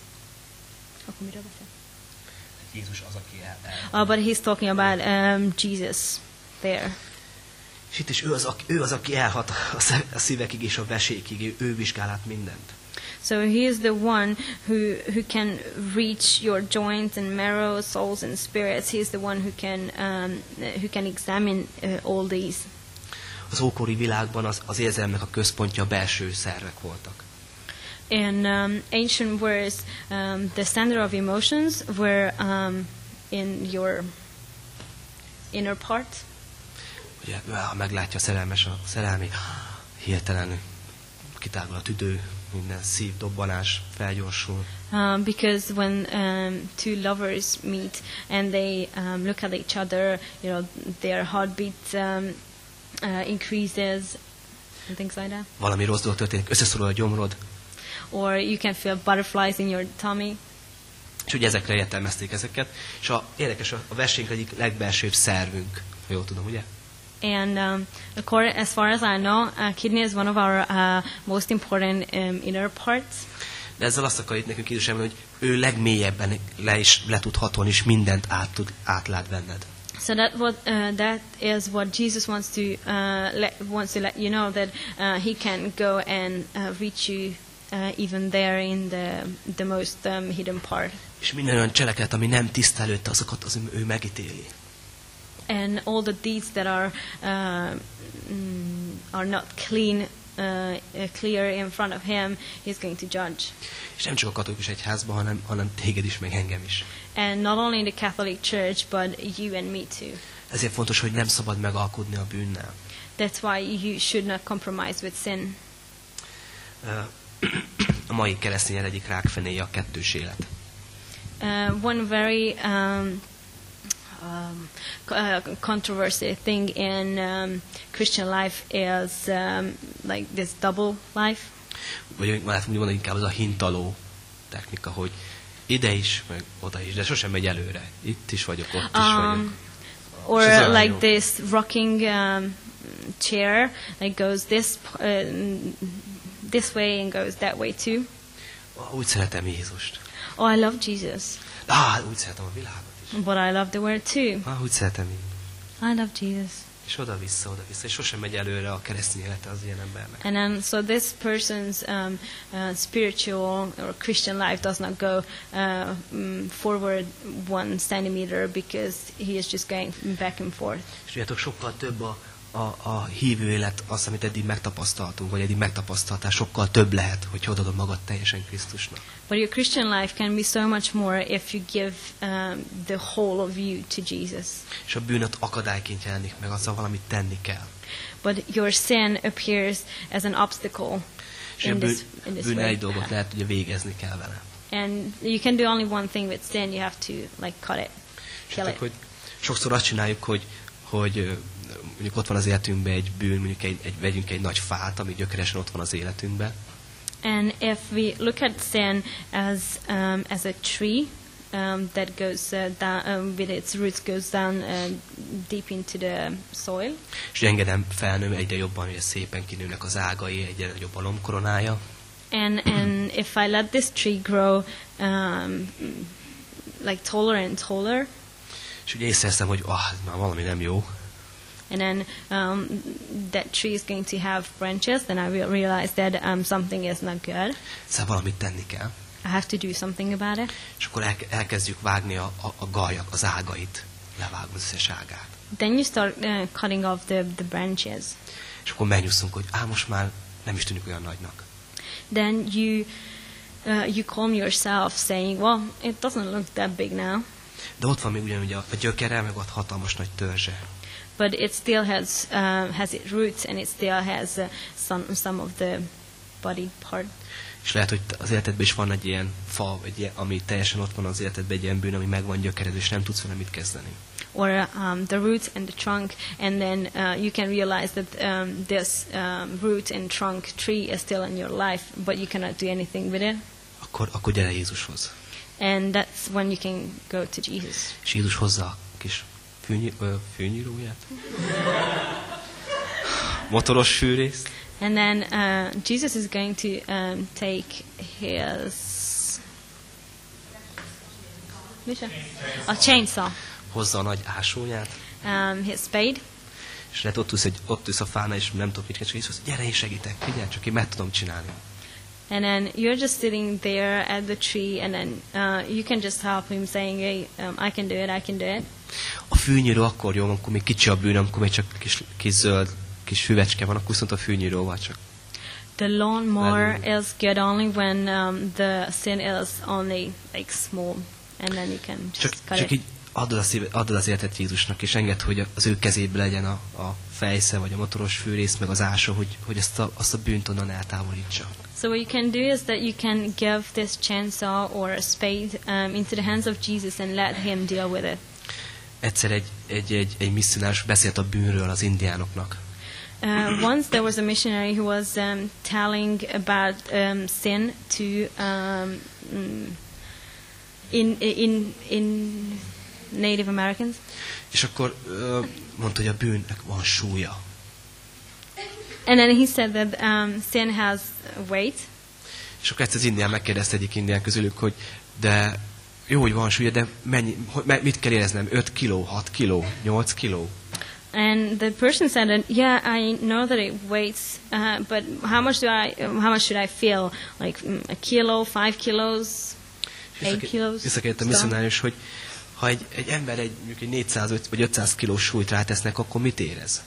Jézus az, aki el, el. uh, but he's talking about um, Jesus there. És itt is ő az, aki, ő az, aki elhat a szívekig és a vesékig, ő, ő vizsgál át mindent. So he is the one who, who can reach your joints and marrow, souls and spirits. He is the one who can, um, who can examine uh, all these. Az ókori világban az, az érzelmek a központja a belső szervek voltak. In um, ancient words, um, the center of emotions were um, in your inner part. Ugye, ha meglátja a szerelmes a szerelmi, hirtelenül kitágul a tüdő, minden szív, dobbanás felgyorsul. Um, because when um, two lovers meet and they um, look at each other, you know, their heartbeat um, uh, increases and things like that. Valami rossz dolog történik, összeszorul a gyomrod. Or you can feel butterflies in your tummy. És ugye ezekre értelmezték ezeket. És a, érdekes, a vesénk egyik legbelsőbb szervünk, ha jól tudom, ugye? And um, according, as far as I know, uh, kidney is one of our uh, most important um, inner parts. De ezzel azt akar itt nekünk Jézus elmondani, hogy ő legmélyebben le is le tud hatolni, és mindent át tud, átlát benned. So that what uh, that is what Jesus wants to uh, let, wants to let you know, that uh, he can go and uh, reach you uh, even there in the the most um, hidden part. És minden olyan cselekedet, ami nem tiszta előtte, azokat az ő megítéli. And all the deeds that are uh, mm, are not clean, uh, clear in front of him, he's going to judge. És nem csak a katolikus egyházban, hanem, hanem téged is, meg engem is. And not only in the Catholic Church, but you and me too. Ezért fontos, hogy nem szabad megalkudni a bűnnel. That's why you should not compromise with sin. A mai keresztény egyik rákfenéje a kettős élet. Uh, one very um, um, uh, controversial thing in um, Christian life is um, like this double life. Vagy lehet mondani, inkább az a hintaló technika, hogy ide is, meg oda is, de sosem megy előre. Itt is vagyok, ott is um, vagyok. Or like this rocking um, chair, like goes this uh, this way and goes that way too. Úgy szeretem Jézust. Oh, I love Jesus. Ah, úgy szeretem a világot is. But I love the word too. Ah, úgy szeretem én. I love Jesus. És oda-vissza, oda-vissza, és sosem megy előre a keresztény élete az ilyen embernek. And then, so this person's um, uh, spiritual or Christian life does not go uh, um, forward one centimeter because he is just going back and forth. És tudjátok, sokkal több a, a, a hívő élet, az, amit eddig megtapasztaltunk, vagy eddig megtapasztaltál, sokkal több lehet, hogy odaadod magad teljesen Krisztusnak. But your Christian life can be so much more if you give um, the whole of you to Jesus. És a bűnöt akadályként jelenik meg, azzal valamit tenni kell. But your sin appears as an obstacle. És a in bűn, this, in this bűn way. egy dolgot lehet, hogy végezni kell vele. And you can do only one thing with sin. You have to like cut it, És kill tudod, it. hogy sokszor azt csináljuk, hogy, hogy ö, mondjuk ott van az életünkben egy bűn, mondjuk egy, egy, vegyünk egy nagy fát, ami gyökeresen ott van az életünkben, And if we look at sin as um, as a tree um, that goes uh, down um, with its roots goes down uh, deep into the soil, és engedem felnő, egyre jobban, hogy szépen kinőnek az ágai, egyre nagyobb a lombkoronája, and and if I let this tree grow um, like taller and taller, és ugye észreveszem, hogy ah, már valami nem jó, and then um, that tree is going to have branches, then I will realize that um, something is not good. szóval valamit tenni kell. I have to do something about it. És akkor el, elkezdjük vágni a, a, a gajak, az ágait, levágom az összes ágát. Then you start uh, cutting off the, the branches. És akkor megnyugszunk, hogy á, most már nem is tűnik olyan nagynak. Then you uh, you calm yourself, saying, "Well, it doesn't look that big now, De ott van még ugyanúgy a, a gyökere, meg ott hatalmas nagy törzse. but it still has uh, has its roots, and it still has uh, some some of the body part." És lehet, hogy az életedben is van egy ilyen fa, egy ilyen, ami teljesen ott van az életedben, egy ilyen bűn, ami meg van gyökered, és nem tudsz vele mit kezdeni. Or um, the roots and the trunk, and then uh, you can realize that um, this um, root and trunk tree is still in your life, but you cannot do anything with it. Akkor, akkor gyere Jézushoz. And that's when you can go to Jesus. És Jézus hozza a kis fűny, ö, fűnyíróját, motoros fűrészt, And then uh, Jesus is going to um, take his a chainsaw, hozza a nagy ásóját, um, his spade, és lehet ott ülsz, egy, ott ülsz a fánál, és nem tudok mit csinálni, és Jézus, gyere, én segítek, figyelj, csak én meg tudom csinálni. and then you're just sitting there at the tree, and then uh, you can just help him, saying, "Hey, um, I can do it, I can do it." A fűnyíró akkor jó, amikor még kicsi a bűn, amikor még csak kis, kis zöld, kis füvecske van, akkor viszont a fűnyíróval csak. The lawnmower is good only when um, the sin is only like small, and then you can just Csak, cut csak it. így adod az, szíve- adod az életet Jézusnak, és engedd, hogy az ő kezében legyen a, a fejsze, vagy a motoros fűrész, meg az ásó, hogy, hogy azt, a, azt a bűnt onnan eltávolítsa. So what you can do is that you can give this chainsaw or a spade um, into the hands of Jesus and let him deal with it. Egyszer egy, egy, egy, egy misszionárus beszélt a bűnről az indiánoknak. Uh, once there was a missionary who was um, telling about um, sin to um, mm, in in in Native Americans, És akkor ö, mondta, hogy a bűnnek van súlya. and then he said that um, sin has weight. És akkor egyszer az indián megkérdezte egyik indián közülük, hogy de jó, hogy van súlya, de mennyi, hogy, mit kell éreznem? öt kiló, hat kiló, nyolc kiló? And the person said that, yeah, I know that it weighs, uh, but how much do I, how much should I feel? Like mm, a kilo, five kilos, eight kilos? Visszakérte a So- misszionárius, hogy ha egy, egy ember egy, mondjuk egy négyszáz vagy ötszáz kilós súlyt rátesznek, akkor mit érez?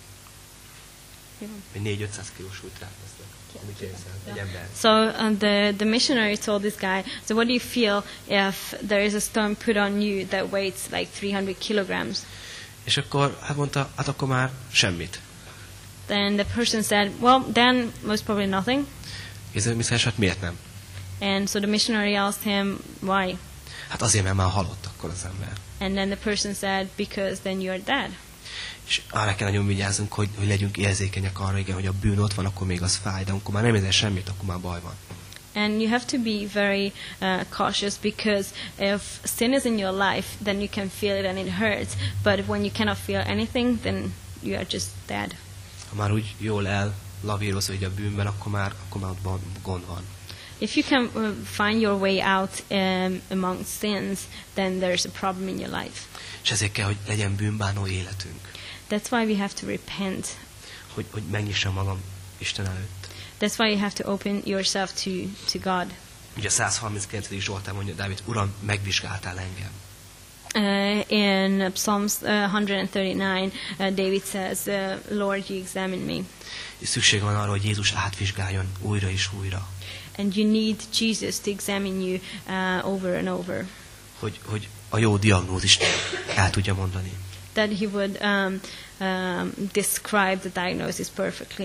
Egy négy-ötszáz kilós súlyt rátesznek. Mit érzel? Egy ember. So uh, the the missionary told this guy, so what do you feel if there is a stone put on you that weighs like three hundred kilograms? És akkor hát mondta, hát akkor már semmit. Then the person said, well, then most probably nothing. És a misszionárius, hát miért nem? And so the missionary asked him why, Hát azért, mert már halott akkor az ember. and then the person said, because then you're dead. És arra kell nagyon vigyázzunk, hogy, hogy legyünk érzékenyek arra, igen, hogy a bűn ott van, akkor még az fáj, de amikor már nem érzel semmit, akkor már baj van. And you have to be very uh, cautious, because if sin is in your life, then you can feel it and it hurts. But when you cannot feel anything, then you are just dead. Ha már úgy jól ellavírozol így a bűnben, akkor már, akkor már ott van- gond van. If you can uh, find your way out um, among sins, then there's a problem in your life. És ezért kell, hogy legyen bűnbánó életünk. That's why we have to repent. Hogy, hogy megnyissam magam Isten előtt. That's why you have to open yourself to, to God. Ugye a száz harminckilencedik Zsoltán mondja Dávid, Uram, megvizsgáltál engem. Uh, in Psalms uh, one thirty-nine, uh, David says, uh, Lord, you examine me. És szükség van arra, hogy Jézus átvizsgáljon újra és újra. And you need Jesus to examine you uh, over and over. Hogy, hogy a jó diagnózist el tudja mondani. That he would um, um, describe the diagnosis perfectly.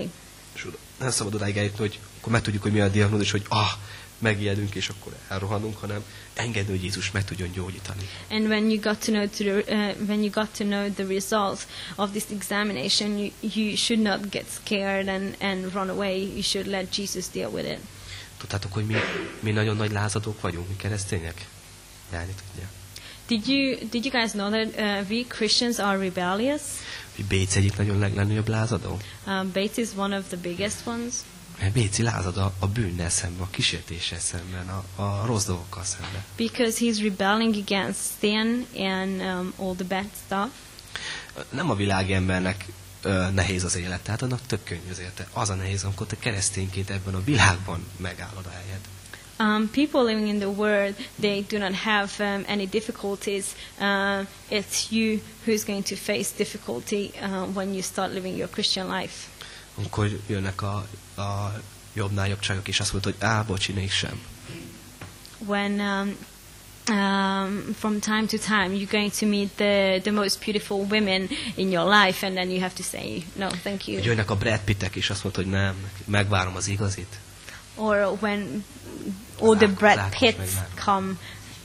És nem szabad odáig eljutni, hogy akkor megtudjuk, hogy mi a diagnózis, hogy ah, megijedünk, és akkor elrohanunk, hanem engedni, hogy Jézus meg tudjon gyógyítani. And when you got to know to the, uh, when you got to know the results of this examination, you, you should not get scared and, and run away. You should let Jesus deal with it. Tudtátok, hogy mi, mi nagyon nagy lázadók vagyunk, mi keresztények? Járni tudja. Did you did you guys know that uh, we Christians are rebellious? Hogy Béc egyik nagyon legnagyobb lázadó? Uh, Bates is one of the biggest ones. Béci lázad a, a bűnnel szemben, a kísértéssel szemben, a, a rossz dolgokkal szemben. Because he's rebelling against sin and um, all the bad stuff. Nem a világembernek ö, nehéz az élet, tehát annak tök könnyű az élete. Az a nehéz, amikor te keresztényként ebben a világban megállod a helyed. Um, people living in the world, they do not have um, any difficulties. Uh, it's you who's going to face difficulty uh, when you start living your Christian life. Amikor jönnek a, a jobbnál jobb csajok, és azt mondod, hogy á, bocsi, mégsem. When um, um, from time to time you're going to meet the, the most beautiful women in your life, and then you have to say, no, thank you. Hogy jönnek a Brad Pittek, és azt mondod, hogy nem, megvárom az igazit. Or when all the Brad Lákos Pitts meg come,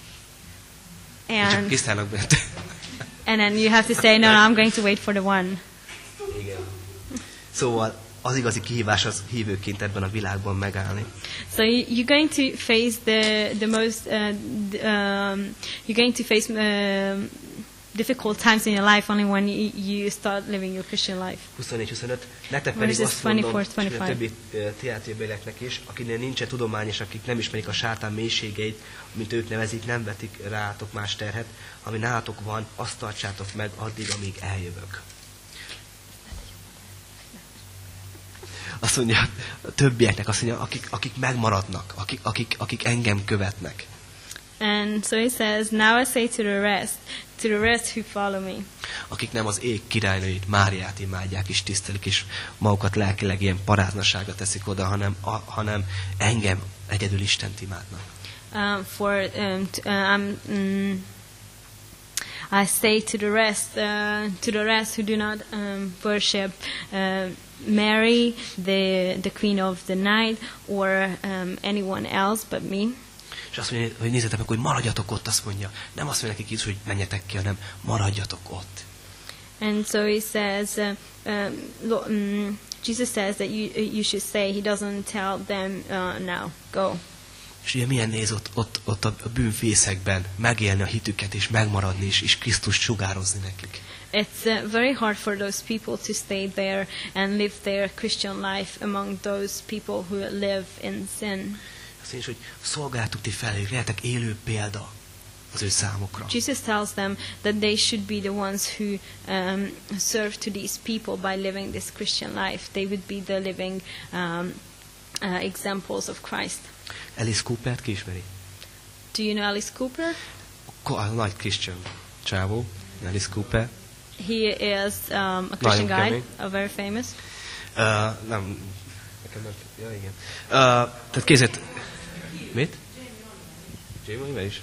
És csak and kiszállnak bent. and then you have to say, no, no, I'm going to wait for the one. Igen. Szóval az igazi kihívás az hívőként ebben a világban megállni. So you, you're going to face the the most uh, the, um, you're going to face um, difficult times in your life only when you, you start living your Christian life. huszonnégy huszonöt. Nektek pedig Verses azt mondom, twenty-four, és a twenty-five. többi uh, teátriabelieknek is, akinél nincsen tudomány, és akik nem ismerik a sátán mélységeit, mint ők nevezik, nem vetik rátok más terhet, ami nálatok van, azt tartsátok meg addig, amíg eljövök. Azt mondja a többieknek, azt mondja, akik, akik megmaradnak, akik, akik, akik engem követnek. And so he says, now I say to the rest, to the rest who follow me. Akik nem az ég királynőjét, Máriát imádják és tisztelik, és magukat lelkileg ilyen paráznaságra teszik oda, hanem, a, hanem engem egyedül Istent imádnak. Um, for um, t- uh, I'm, mm, I say to the rest, uh, to the rest who do not um, worship uh, Mary, the the Queen of the Night, or um, anyone else but me. És azt mondja, hogy nézzetek meg, hogy maradjatok ott, azt mondja. Nem azt mondja nekik Jézus, hogy menjetek ki, hanem maradjatok ott. And so he says, uh, um, lo- um, Jesus says that you you should stay. He doesn't tell them uh, now, go. És ugye milyen néz ott, ott, ott a bűnfészekben megélni a hitüket, és megmaradni, és, és Krisztust sugározni nekik. It's uh, very hard for those people to stay there and live their Christian life among those people who live in sin. Azt mondja, hogy szolgáltuk ti felé, lehetek élő példa az ő számukra. Jesus tells them that they should be the ones who um, serve to these people by living this Christian life. They would be the living um, uh, examples of Christ. Alice Coopert ki ismeri? Do you know Alice Cooper? A nagy Christian csávó, Alice Cooper. He is um, a Christian Nagyon guy, kemény. a very famous. Uh, nem, nekem nem, ja igen. Uh, tehát kézzet, mit? Jamie Oliver is?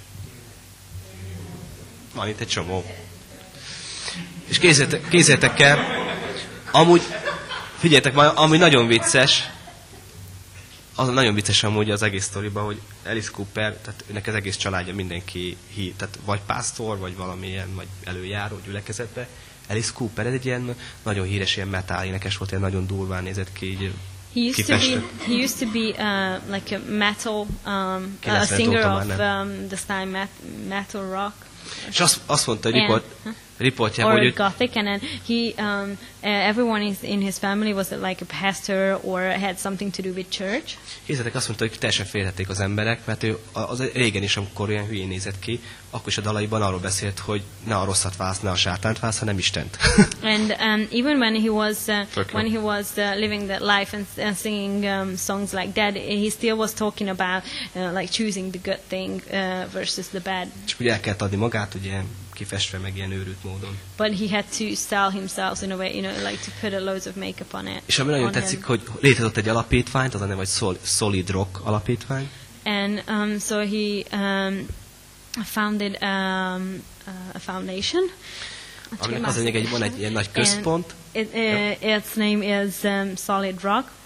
Van itt egy csomó. És kézzétek, kézzétek el, amúgy, figyeljetek már, ami nagyon vicces, az nagyon vicces amúgy az egész sztoriban, hogy Alice Cooper, tehát őnek az egész családja mindenki, hí, tehát vagy pásztor, vagy valamilyen, vagy előjáró gyülekezetbe. Alice Cooper, ez egy ilyen nagyon híres ilyen metal énekes volt, ilyen nagyon durván nézett ki, így He used to be he used to be uh, like a metal um, a singer of um, the style met, metal rock. És azt, azt mondta, hogy And- riport, riportjában, Or hogy ő, gothic, and then he, um, uh, everyone is in his family was like a pastor or had something to do with church. kézzetek azt mondta, hogy teljesen félhették az emberek, mert ő az régen is, amikor olyan hülyén nézett ki, akkor is a dalaiban arról beszélt, hogy ne a rosszat válasz, ne a sátánt válasz, hanem Istent. And um, even when he was uh, Okay. when he was uh, living that life and, and singing um, songs like that, he still was talking about uh, like choosing the good thing uh, versus the bad. És ugye el kellett adni magát, ugye kifestve meg ilyen őrült módon. But he had to sell himself in a way, you know, like to put a loads of makeup on it. És ami nagyon on tetszik, him. hogy létrehozott egy alapítványt, az a neve, hogy Sol- Solid Rock alapítvány, And um, so he um, founded um, uh, a foundation. aminek az a lényeg, hogy van egy ilyen nagy központ, And it, uh, its name is um, Solid Rock.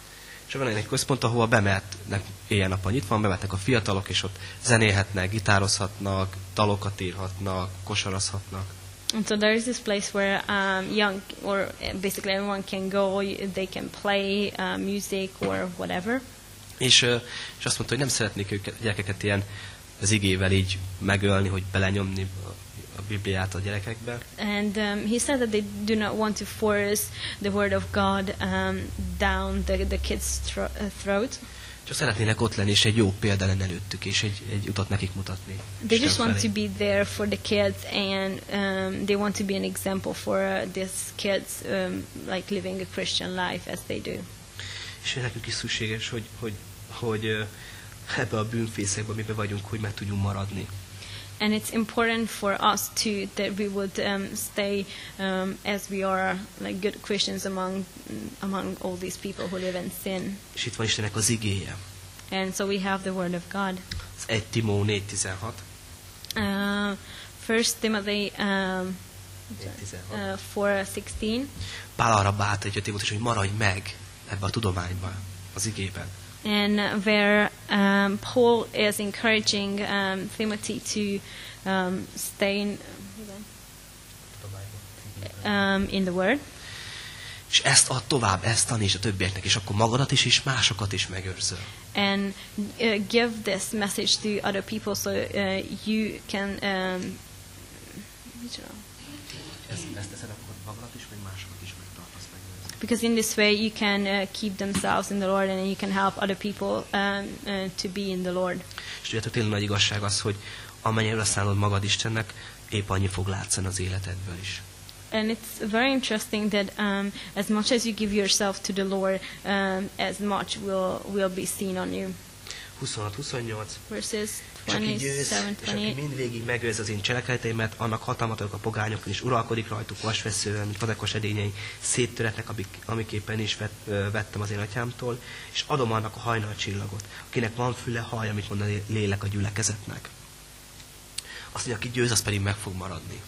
És van egy központ, ahol bemehetnek éjjel-nappal nyitva van, bemetnek a fiatalok, és ott zenélhetnek, gitározhatnak, dalokat írhatnak, kosarazhatnak. And so there is this place where um, young, or basically everyone can go, they can play uh, music or whatever. És, ö, és azt mondta, hogy nem szeretnék őket, gyerekeket ilyen az igével így megölni, hogy belenyomni a Bibliát a gyerekekbe. And um, he said that they do not want to force the word of God um, down the, the kids' thro- uh, throat. Csak szeretnének ott lenni, és egy jó példa lenne előttük, és egy, egy utat nekik mutatni. They Isten just want felé. to be there for the kids, and um, they want to be an example for uh, these kids, um, like living a Christian life as they do. És nekünk is szükséges, hogy, hogy, hogy ö, ebbe a bűnfészekbe, amiben vagyunk, hogy meg tudjunk maradni. And it's important for us too that we would um, stay um, as we are like good Christians among among all these people who live in sin. És itt van Istennek az igéje. And so we have the word of God. Az egy Timó négy tizenhat. Uh, First Timothy um, négy tizenhat. uh, four sixteen. Pál arra bátorítja Timóteust, hogy maradj meg ebbe a tudományban, az igében. And where um, Paul is encouraging um, Timothy to um, stay in, um, in the Word. És ezt add tovább, ezt tanítsd a többieknek, és akkor magadat is, és másokat is megőrzöl. And uh, give this message to other people so uh, you can um, Ezt, ezt teszed, akkor magadat is, meg másokat is megtartasz, megőrzöl. because in this way you can uh, keep themselves in the Lord, and you can help other people um, uh, to be in the Lord. És tudjátok, tényleg nagy igazság az, hogy amennyire szállod magad Istennek, épp annyi fog látszani az életedből is. And it's very interesting that um, as much as you give yourself to the Lord, um, as much will will be seen on you. huszonhat huszonnyolc. Verses És aki győz, twenty-seven, és aki twenty-eight. mindvégig megőrz az én cselekedeteimet, annak hatalmat adok a pogányokon, és uralkodik rajtuk vasveszően, mint vadakos edényei, széttöretnek, amik, amiképpen is vett, ö, vettem az én atyámtól, és adom annak a hajnalcsillagot, akinek van füle, hallja, amit mond a lélek a gyülekezetnek. Azt mondja, aki győz, az pedig meg fog maradni.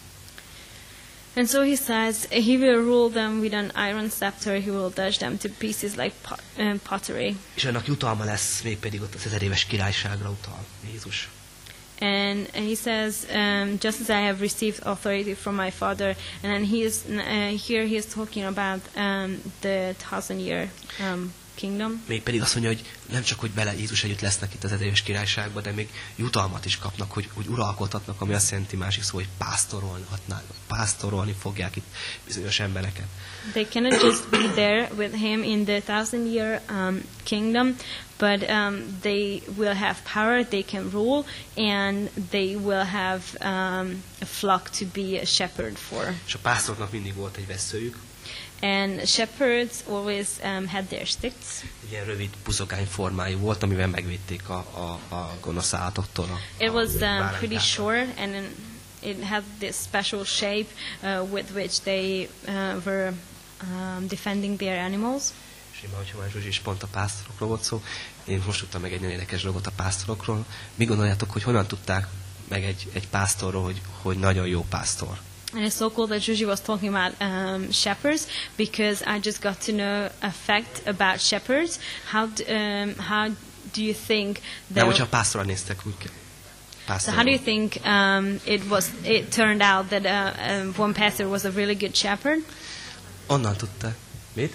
And so he says, he will rule them with an iron scepter, he will dash them to pieces like pot, um, pottery. És annak jutalma lesz, mégpedig ott az ezer éves királyságra utal Jézus. And he says, um, just as I have received authority from my Father, and then he is uh, here he is talking about um, the thousand year um, kingdom. Mégpedig azt mondja, hogy nem csak, hogy bele Jézus együtt lesznek itt az ezer éves királyságba, de még jutalmat is kapnak, hogy, hogy uralkodhatnak, ami azt jelenti másik szó, hogy pásztorolhatnak, pásztorolni fogják itt bizonyos embereket. They cannot just be there with him in the thousand year um, kingdom, but um, they will have power, they can rule, and they will have um, a flock to be a shepherd for. És a pásztornak mindig volt egy veszőjük, And shepherds always um, had their sticks. egy ilyen rövid puszokány formájú volt, amivel megvédték a, a, a gonosz állatoktól. A, It a was um, báránykától. pretty short, and then it had this special shape uh, with which they uh, were um, defending their animals. És én már, hogyha már Zsuzsi is pont a pásztorokról volt szó, én most tudtam meg egy nagyon érdekes dolgot a pásztorokról. Mi gondoljátok, hogy honnan tudták meg egy, egy pásztorról, hogy, hogy nagyon jó pásztor? And it's so cool that Juji was talking about um, shepherds, because I just got to know a fact about shepherds. How d- um, how do you think De that? hogyha a pásztorra néztek, úgy So how do you think um, it was? It turned out that uh, um, one pastor was a really good shepherd. Onnan tudták. Mit?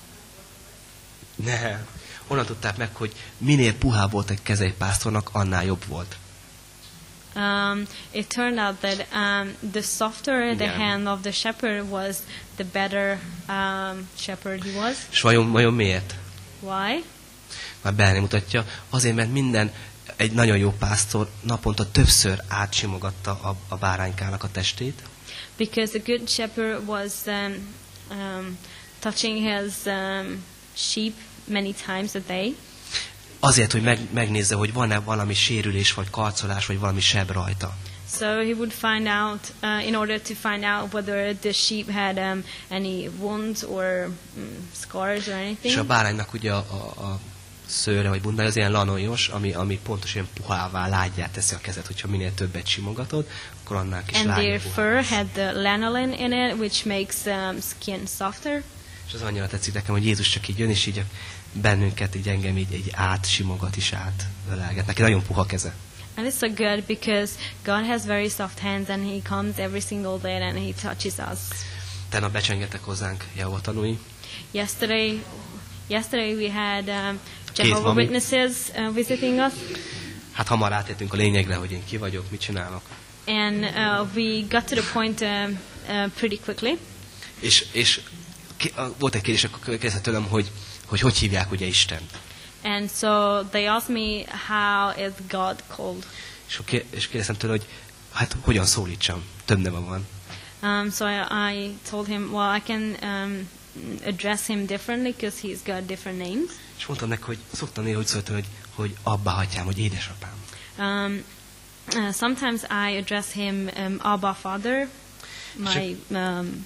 Ne. Onnan tudták meg, hogy minél puhább volt egy keze egy pásztornak, annál jobb volt. Um, it turned out that um, the softer the Yeah. hand of the shepherd was, the better um, shepherd he was. És vajon, vajon miért? Why? Már Berni mutatja. Azért, mert minden egy nagyon jó pásztor naponta többször átsimogatta a, a báránykának a testét, Because a good shepherd was um, um, touching his um, sheep many times a day. azért, hogy meg, megnézze, hogy van-e valami sérülés, vagy karcolás, vagy valami seb rajta. So he would find out, uh, in order to find out whether the sheep had um, any wounds or um, scars or anything. És a báránynak ugye a, a, a szőre, vagy bundája az ilyen lanolios, ami, ami pontos ilyen puhává, lágyjá teszi a kezet, hogyha minél többet simogatod, akkor annál kis And lágyabb their puhá fur lesz. had the lanolin in it, which makes um, skin softer. És az annyira tetszik nekem, hogy Jézus csak így jön, és így bennünket, így engem így, így átsimogat is át, ölelget. Neki nagyon puha keze. And it's so good because God has very soft hands and He comes every single day and He touches us. Tegnap becsengettek hozzánk Jehova tanúi. Yesterday, yesterday we had um, Két Jehovah mami. Witnesses uh, visiting us, Hát hamar átértünk a lényegre, hogy én ki vagyok, mit csinálok. and uh, we got to the point um, uh, pretty quickly. És, és ki, a, volt egy kérdés, akkor kérdezte tőlem, hogy, hogy hogy hívják ugye Istent. And so they asked me, how is God called? És, akkor ké- és kérdeztem tőle, hogy hát hogyan szólítsam, több neve van. Um, so I, I told him, well, I can um, address him differently because he's got different names. És mondtam neki, hogy szoktam néha úgy szóltam, hogy, hogy abba hagyjám, hogy édesapám. Um, uh, sometimes I address him um, Abba Father, my um,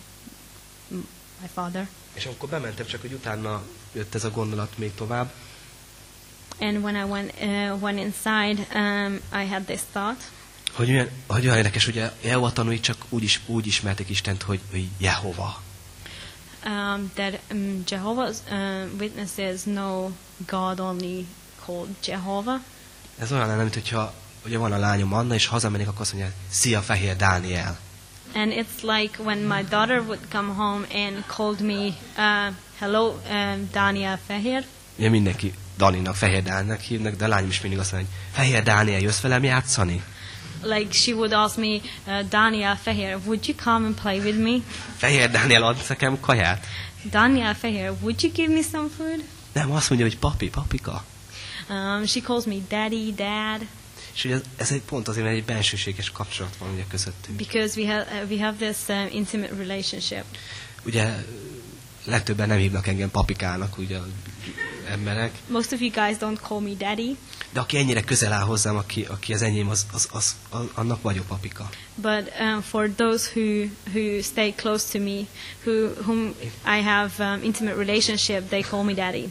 my father. És amikor bementem, csak hogy utána jött ez a gondolat még tovább, And when I went uh, went inside, um, I had this thought hogy olyan, hogy olyan érdekes, ugye Jehova tanúi csak úgy, is, úgy ismerték Istent, hogy, hogy Jehova. um, that um, Jehovah's uh, Witnesses know God only called Jehovah. Ez olyan lenne, mint hogyha ugye van a lányom Anna, és hazamennék, akkor azt mondja, szia Fehér Dániel. And it's like when my daughter would come home and called me, uh, hello, um, Daniel Fehér. Ugye mindenki Daninak, Fehér Dánielnek hívnak, de a lányom is mindig azt mondja, hogy Fehér Dániel, jössz velem játszani? Like she would ask me, uh, Daniel Fehér, would you come and play with me? Fehér Dániel, adsz nekem kaját? Daniel Fehér, would you give me some food? Nem, azt mondja, hogy papi, papika. Um, she calls me daddy, dad, És ugye ez, ez egy pont azért, mert egy bensőséges kapcsolat van ugye közöttünk. because we have uh, we have this um, intimate relationship. Ugye legtöbben nem hívnak engem papikának, ugye az emberek, Most of you guys don't call me daddy, de aki ennyire közel áll hozzám, aki, aki az enyém, az, az, az, az, annak vagyok papika. but um, for those who who stay close to me, who whom I have um, intimate relationship, they call me daddy.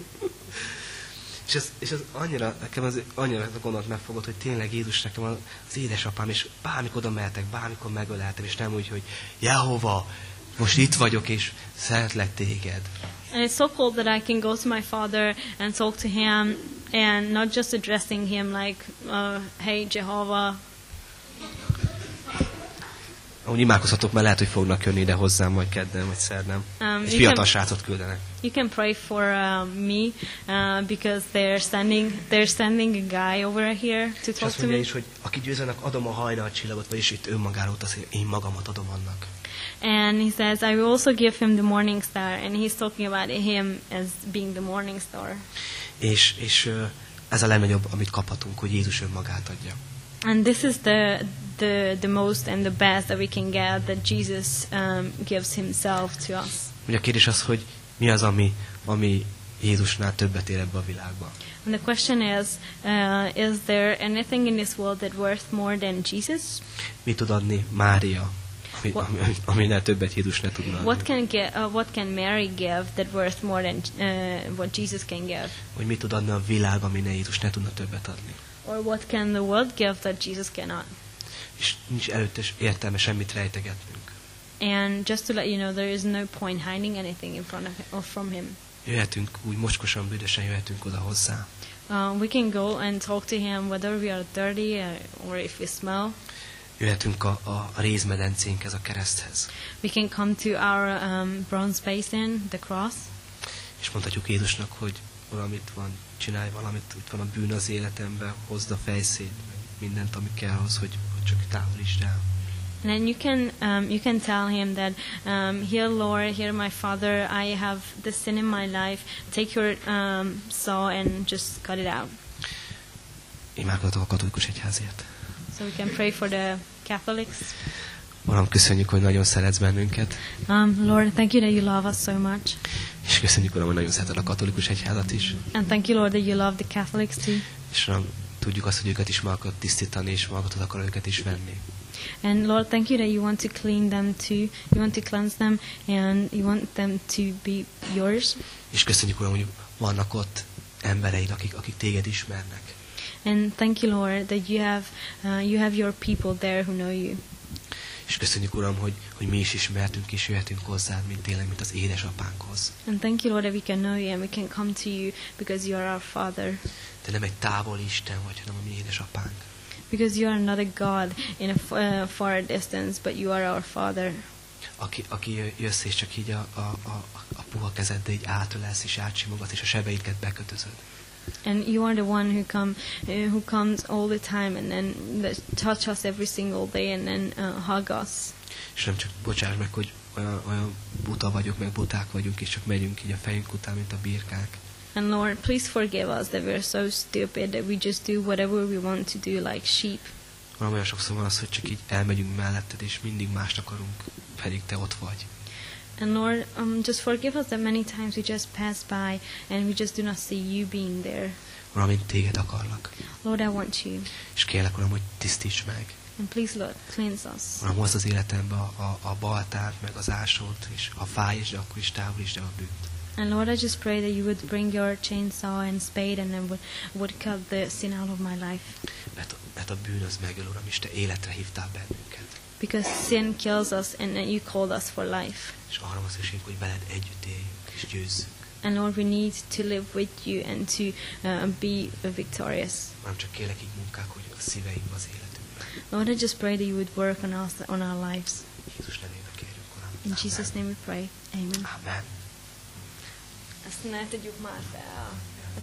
És ez, és ez annyira, nekem az, annyira a gondolat megfogott, hogy tényleg Jézus nekem az édesapám, és bármikor oda mehetek, bármikor megöleltem, és nem úgy, hogy Jehova, most itt vagyok, és szeretlek téged. And it's so cool that I can go to my father and talk to him, and not just addressing him like, uh, hey Jehovah. Ahogy imádkozhatok, mert lehet, hogy fognak jönni ide hozzám, majd kedden, vagy szerdán. Um, Egy you fiatal can- srácot küldenek. You can pray for uh, me uh, because they're sending they're sending a guy over here to És talk azt to mondja me. is, hogy aki győzőnek, adom a hajnal csillagot, vagyis itt önmagáról azt, hogy én magamat adom annak. And he says, I will also give him the morning star. And he's talking about him as being the morning star. És, és ö, ez a legnagyobb, amit kaphatunk, hogy Jézus önmagát adja. And this is the the the most and the best that we can get, that Jesus um, gives himself to us. Ugye a kérdés az, hogy mi az, ami, ami Jézusnál többet ér ebbe a világba. And the question is, uh, is there anything in this world that worth more than Jesus? Mit tud adni Mária, ami, What- ami, aminél többet Jézus ne tudna adni? What can get, uh, what can Mary give that worth more than uh, what Jesus can give? Hogy mit tud adni a világ, aminél Jézus ne tudna többet adni. Or what can the world give that Jesus cannot? És nincs előtte értelme semmit rejtegetnünk. And just to let you know, there is no point hiding anything in front of him, or from him. Jöhetünk úgy mocskosan, büdösen jöhetünk oda hozzá. Uh, we can go and talk to him whether we are dirty or, or if we smell. Jöhetünk a, a, a rézmedencénkhez, a kereszthez. We can come to our um, bronze basin, the cross, És mondhatjuk Jézusnak, hogy valamit van, csinálj valamit, itt van a bűn az életemben, hozd a fejszét, mindent, ami kell ahhoz, hogy, hogy csak távolítsd el. and then you can um, you can tell him that um, here, Lord, here, my Father, I have this sin in my life. Take your um, saw and just cut it out. Imádkozzatok a katolikus egyházért. So we can pray for the Catholics. Uram, köszönjük, hogy nagyon szeretsz bennünket, Um, Lord, thank you that you love us so much, és köszönjük, Uram, hogy nagyon szereted a katolikus egyházat is. and thank you, Lord, that you love the Catholics too. És Uram, tudjuk azt, hogy őket is meg akarod tisztítani, és magadhoz akar őket is venni. And Lord, thank you that you want to clean them too. You want to cleanse them, and you want them to be yours. És köszönjük, Uram, hogy vannak ott embereid, akik, akik téged ismernek. And thank you, Lord, that you have uh, you have your people there who know you. És köszönjük, Uram, hogy, hogy mi is ismertünk és jöhetünk hozzád, mint tényleg, mint az édesapánkhoz. And thank you, Lord, that we can know you and we can come to you because you are our Father. Te nem egy távoli Isten vagy, hanem a mi édesapánk. Because you are not a God in a f- uh, far distance, but you are our Father. Aki, aki jössz és csak így a, a, a, a puha kezeddel így átölelsz és átsimogat, és a sebeinket bekötözöd. And you are the one who come, uh, who comes all the time and then that touch us every single day and then uh, hug us. És nem csak bocsáss meg, hogy olyan, olyan buta vagyok, meg buták vagyunk, és csak megyünk így a fejünk után, mint a birkák. And Lord, please forgive us that we're so stupid that we just do whatever we want to do like sheep. Valami olyan sokszor van az, hogy csak így elmegyünk melletted, és mindig mást akarunk, pedig te ott vagy. And Lord, um, just forgive us that many times we just pass by and we just do not see you being there. Uram, én téged akarlak. Lord, I want you. És kérlek, Uram, hogy tisztíts meg. And please, Lord, cleanse us. Uram, hozd az életembe a, a, a baltát, meg az ásót, és a fáj is, de akkor is távolítsd el a bűnt. And Lord, I just pray that you would bring your chainsaw and spade and then would, would cut the sin out of my life. Mert, mert a bűn az megöl, Uram, és te életre hívtál bennünket. Because sin kills us and then you called us for life. És arra van szükségünk, hogy veled együtt éljünk, és győzzünk. And Lord, we need to live with you and to uh, be victorious. Uram, csak kérlek, így munkálkodj a szíveinkbe, az életünkben. Lord, I just pray that you would work on us, on our lives. Jézus nevében kérjük, Uram. In Jesus' name we pray. Amen. Amen. Ezt ne tegyük már fel.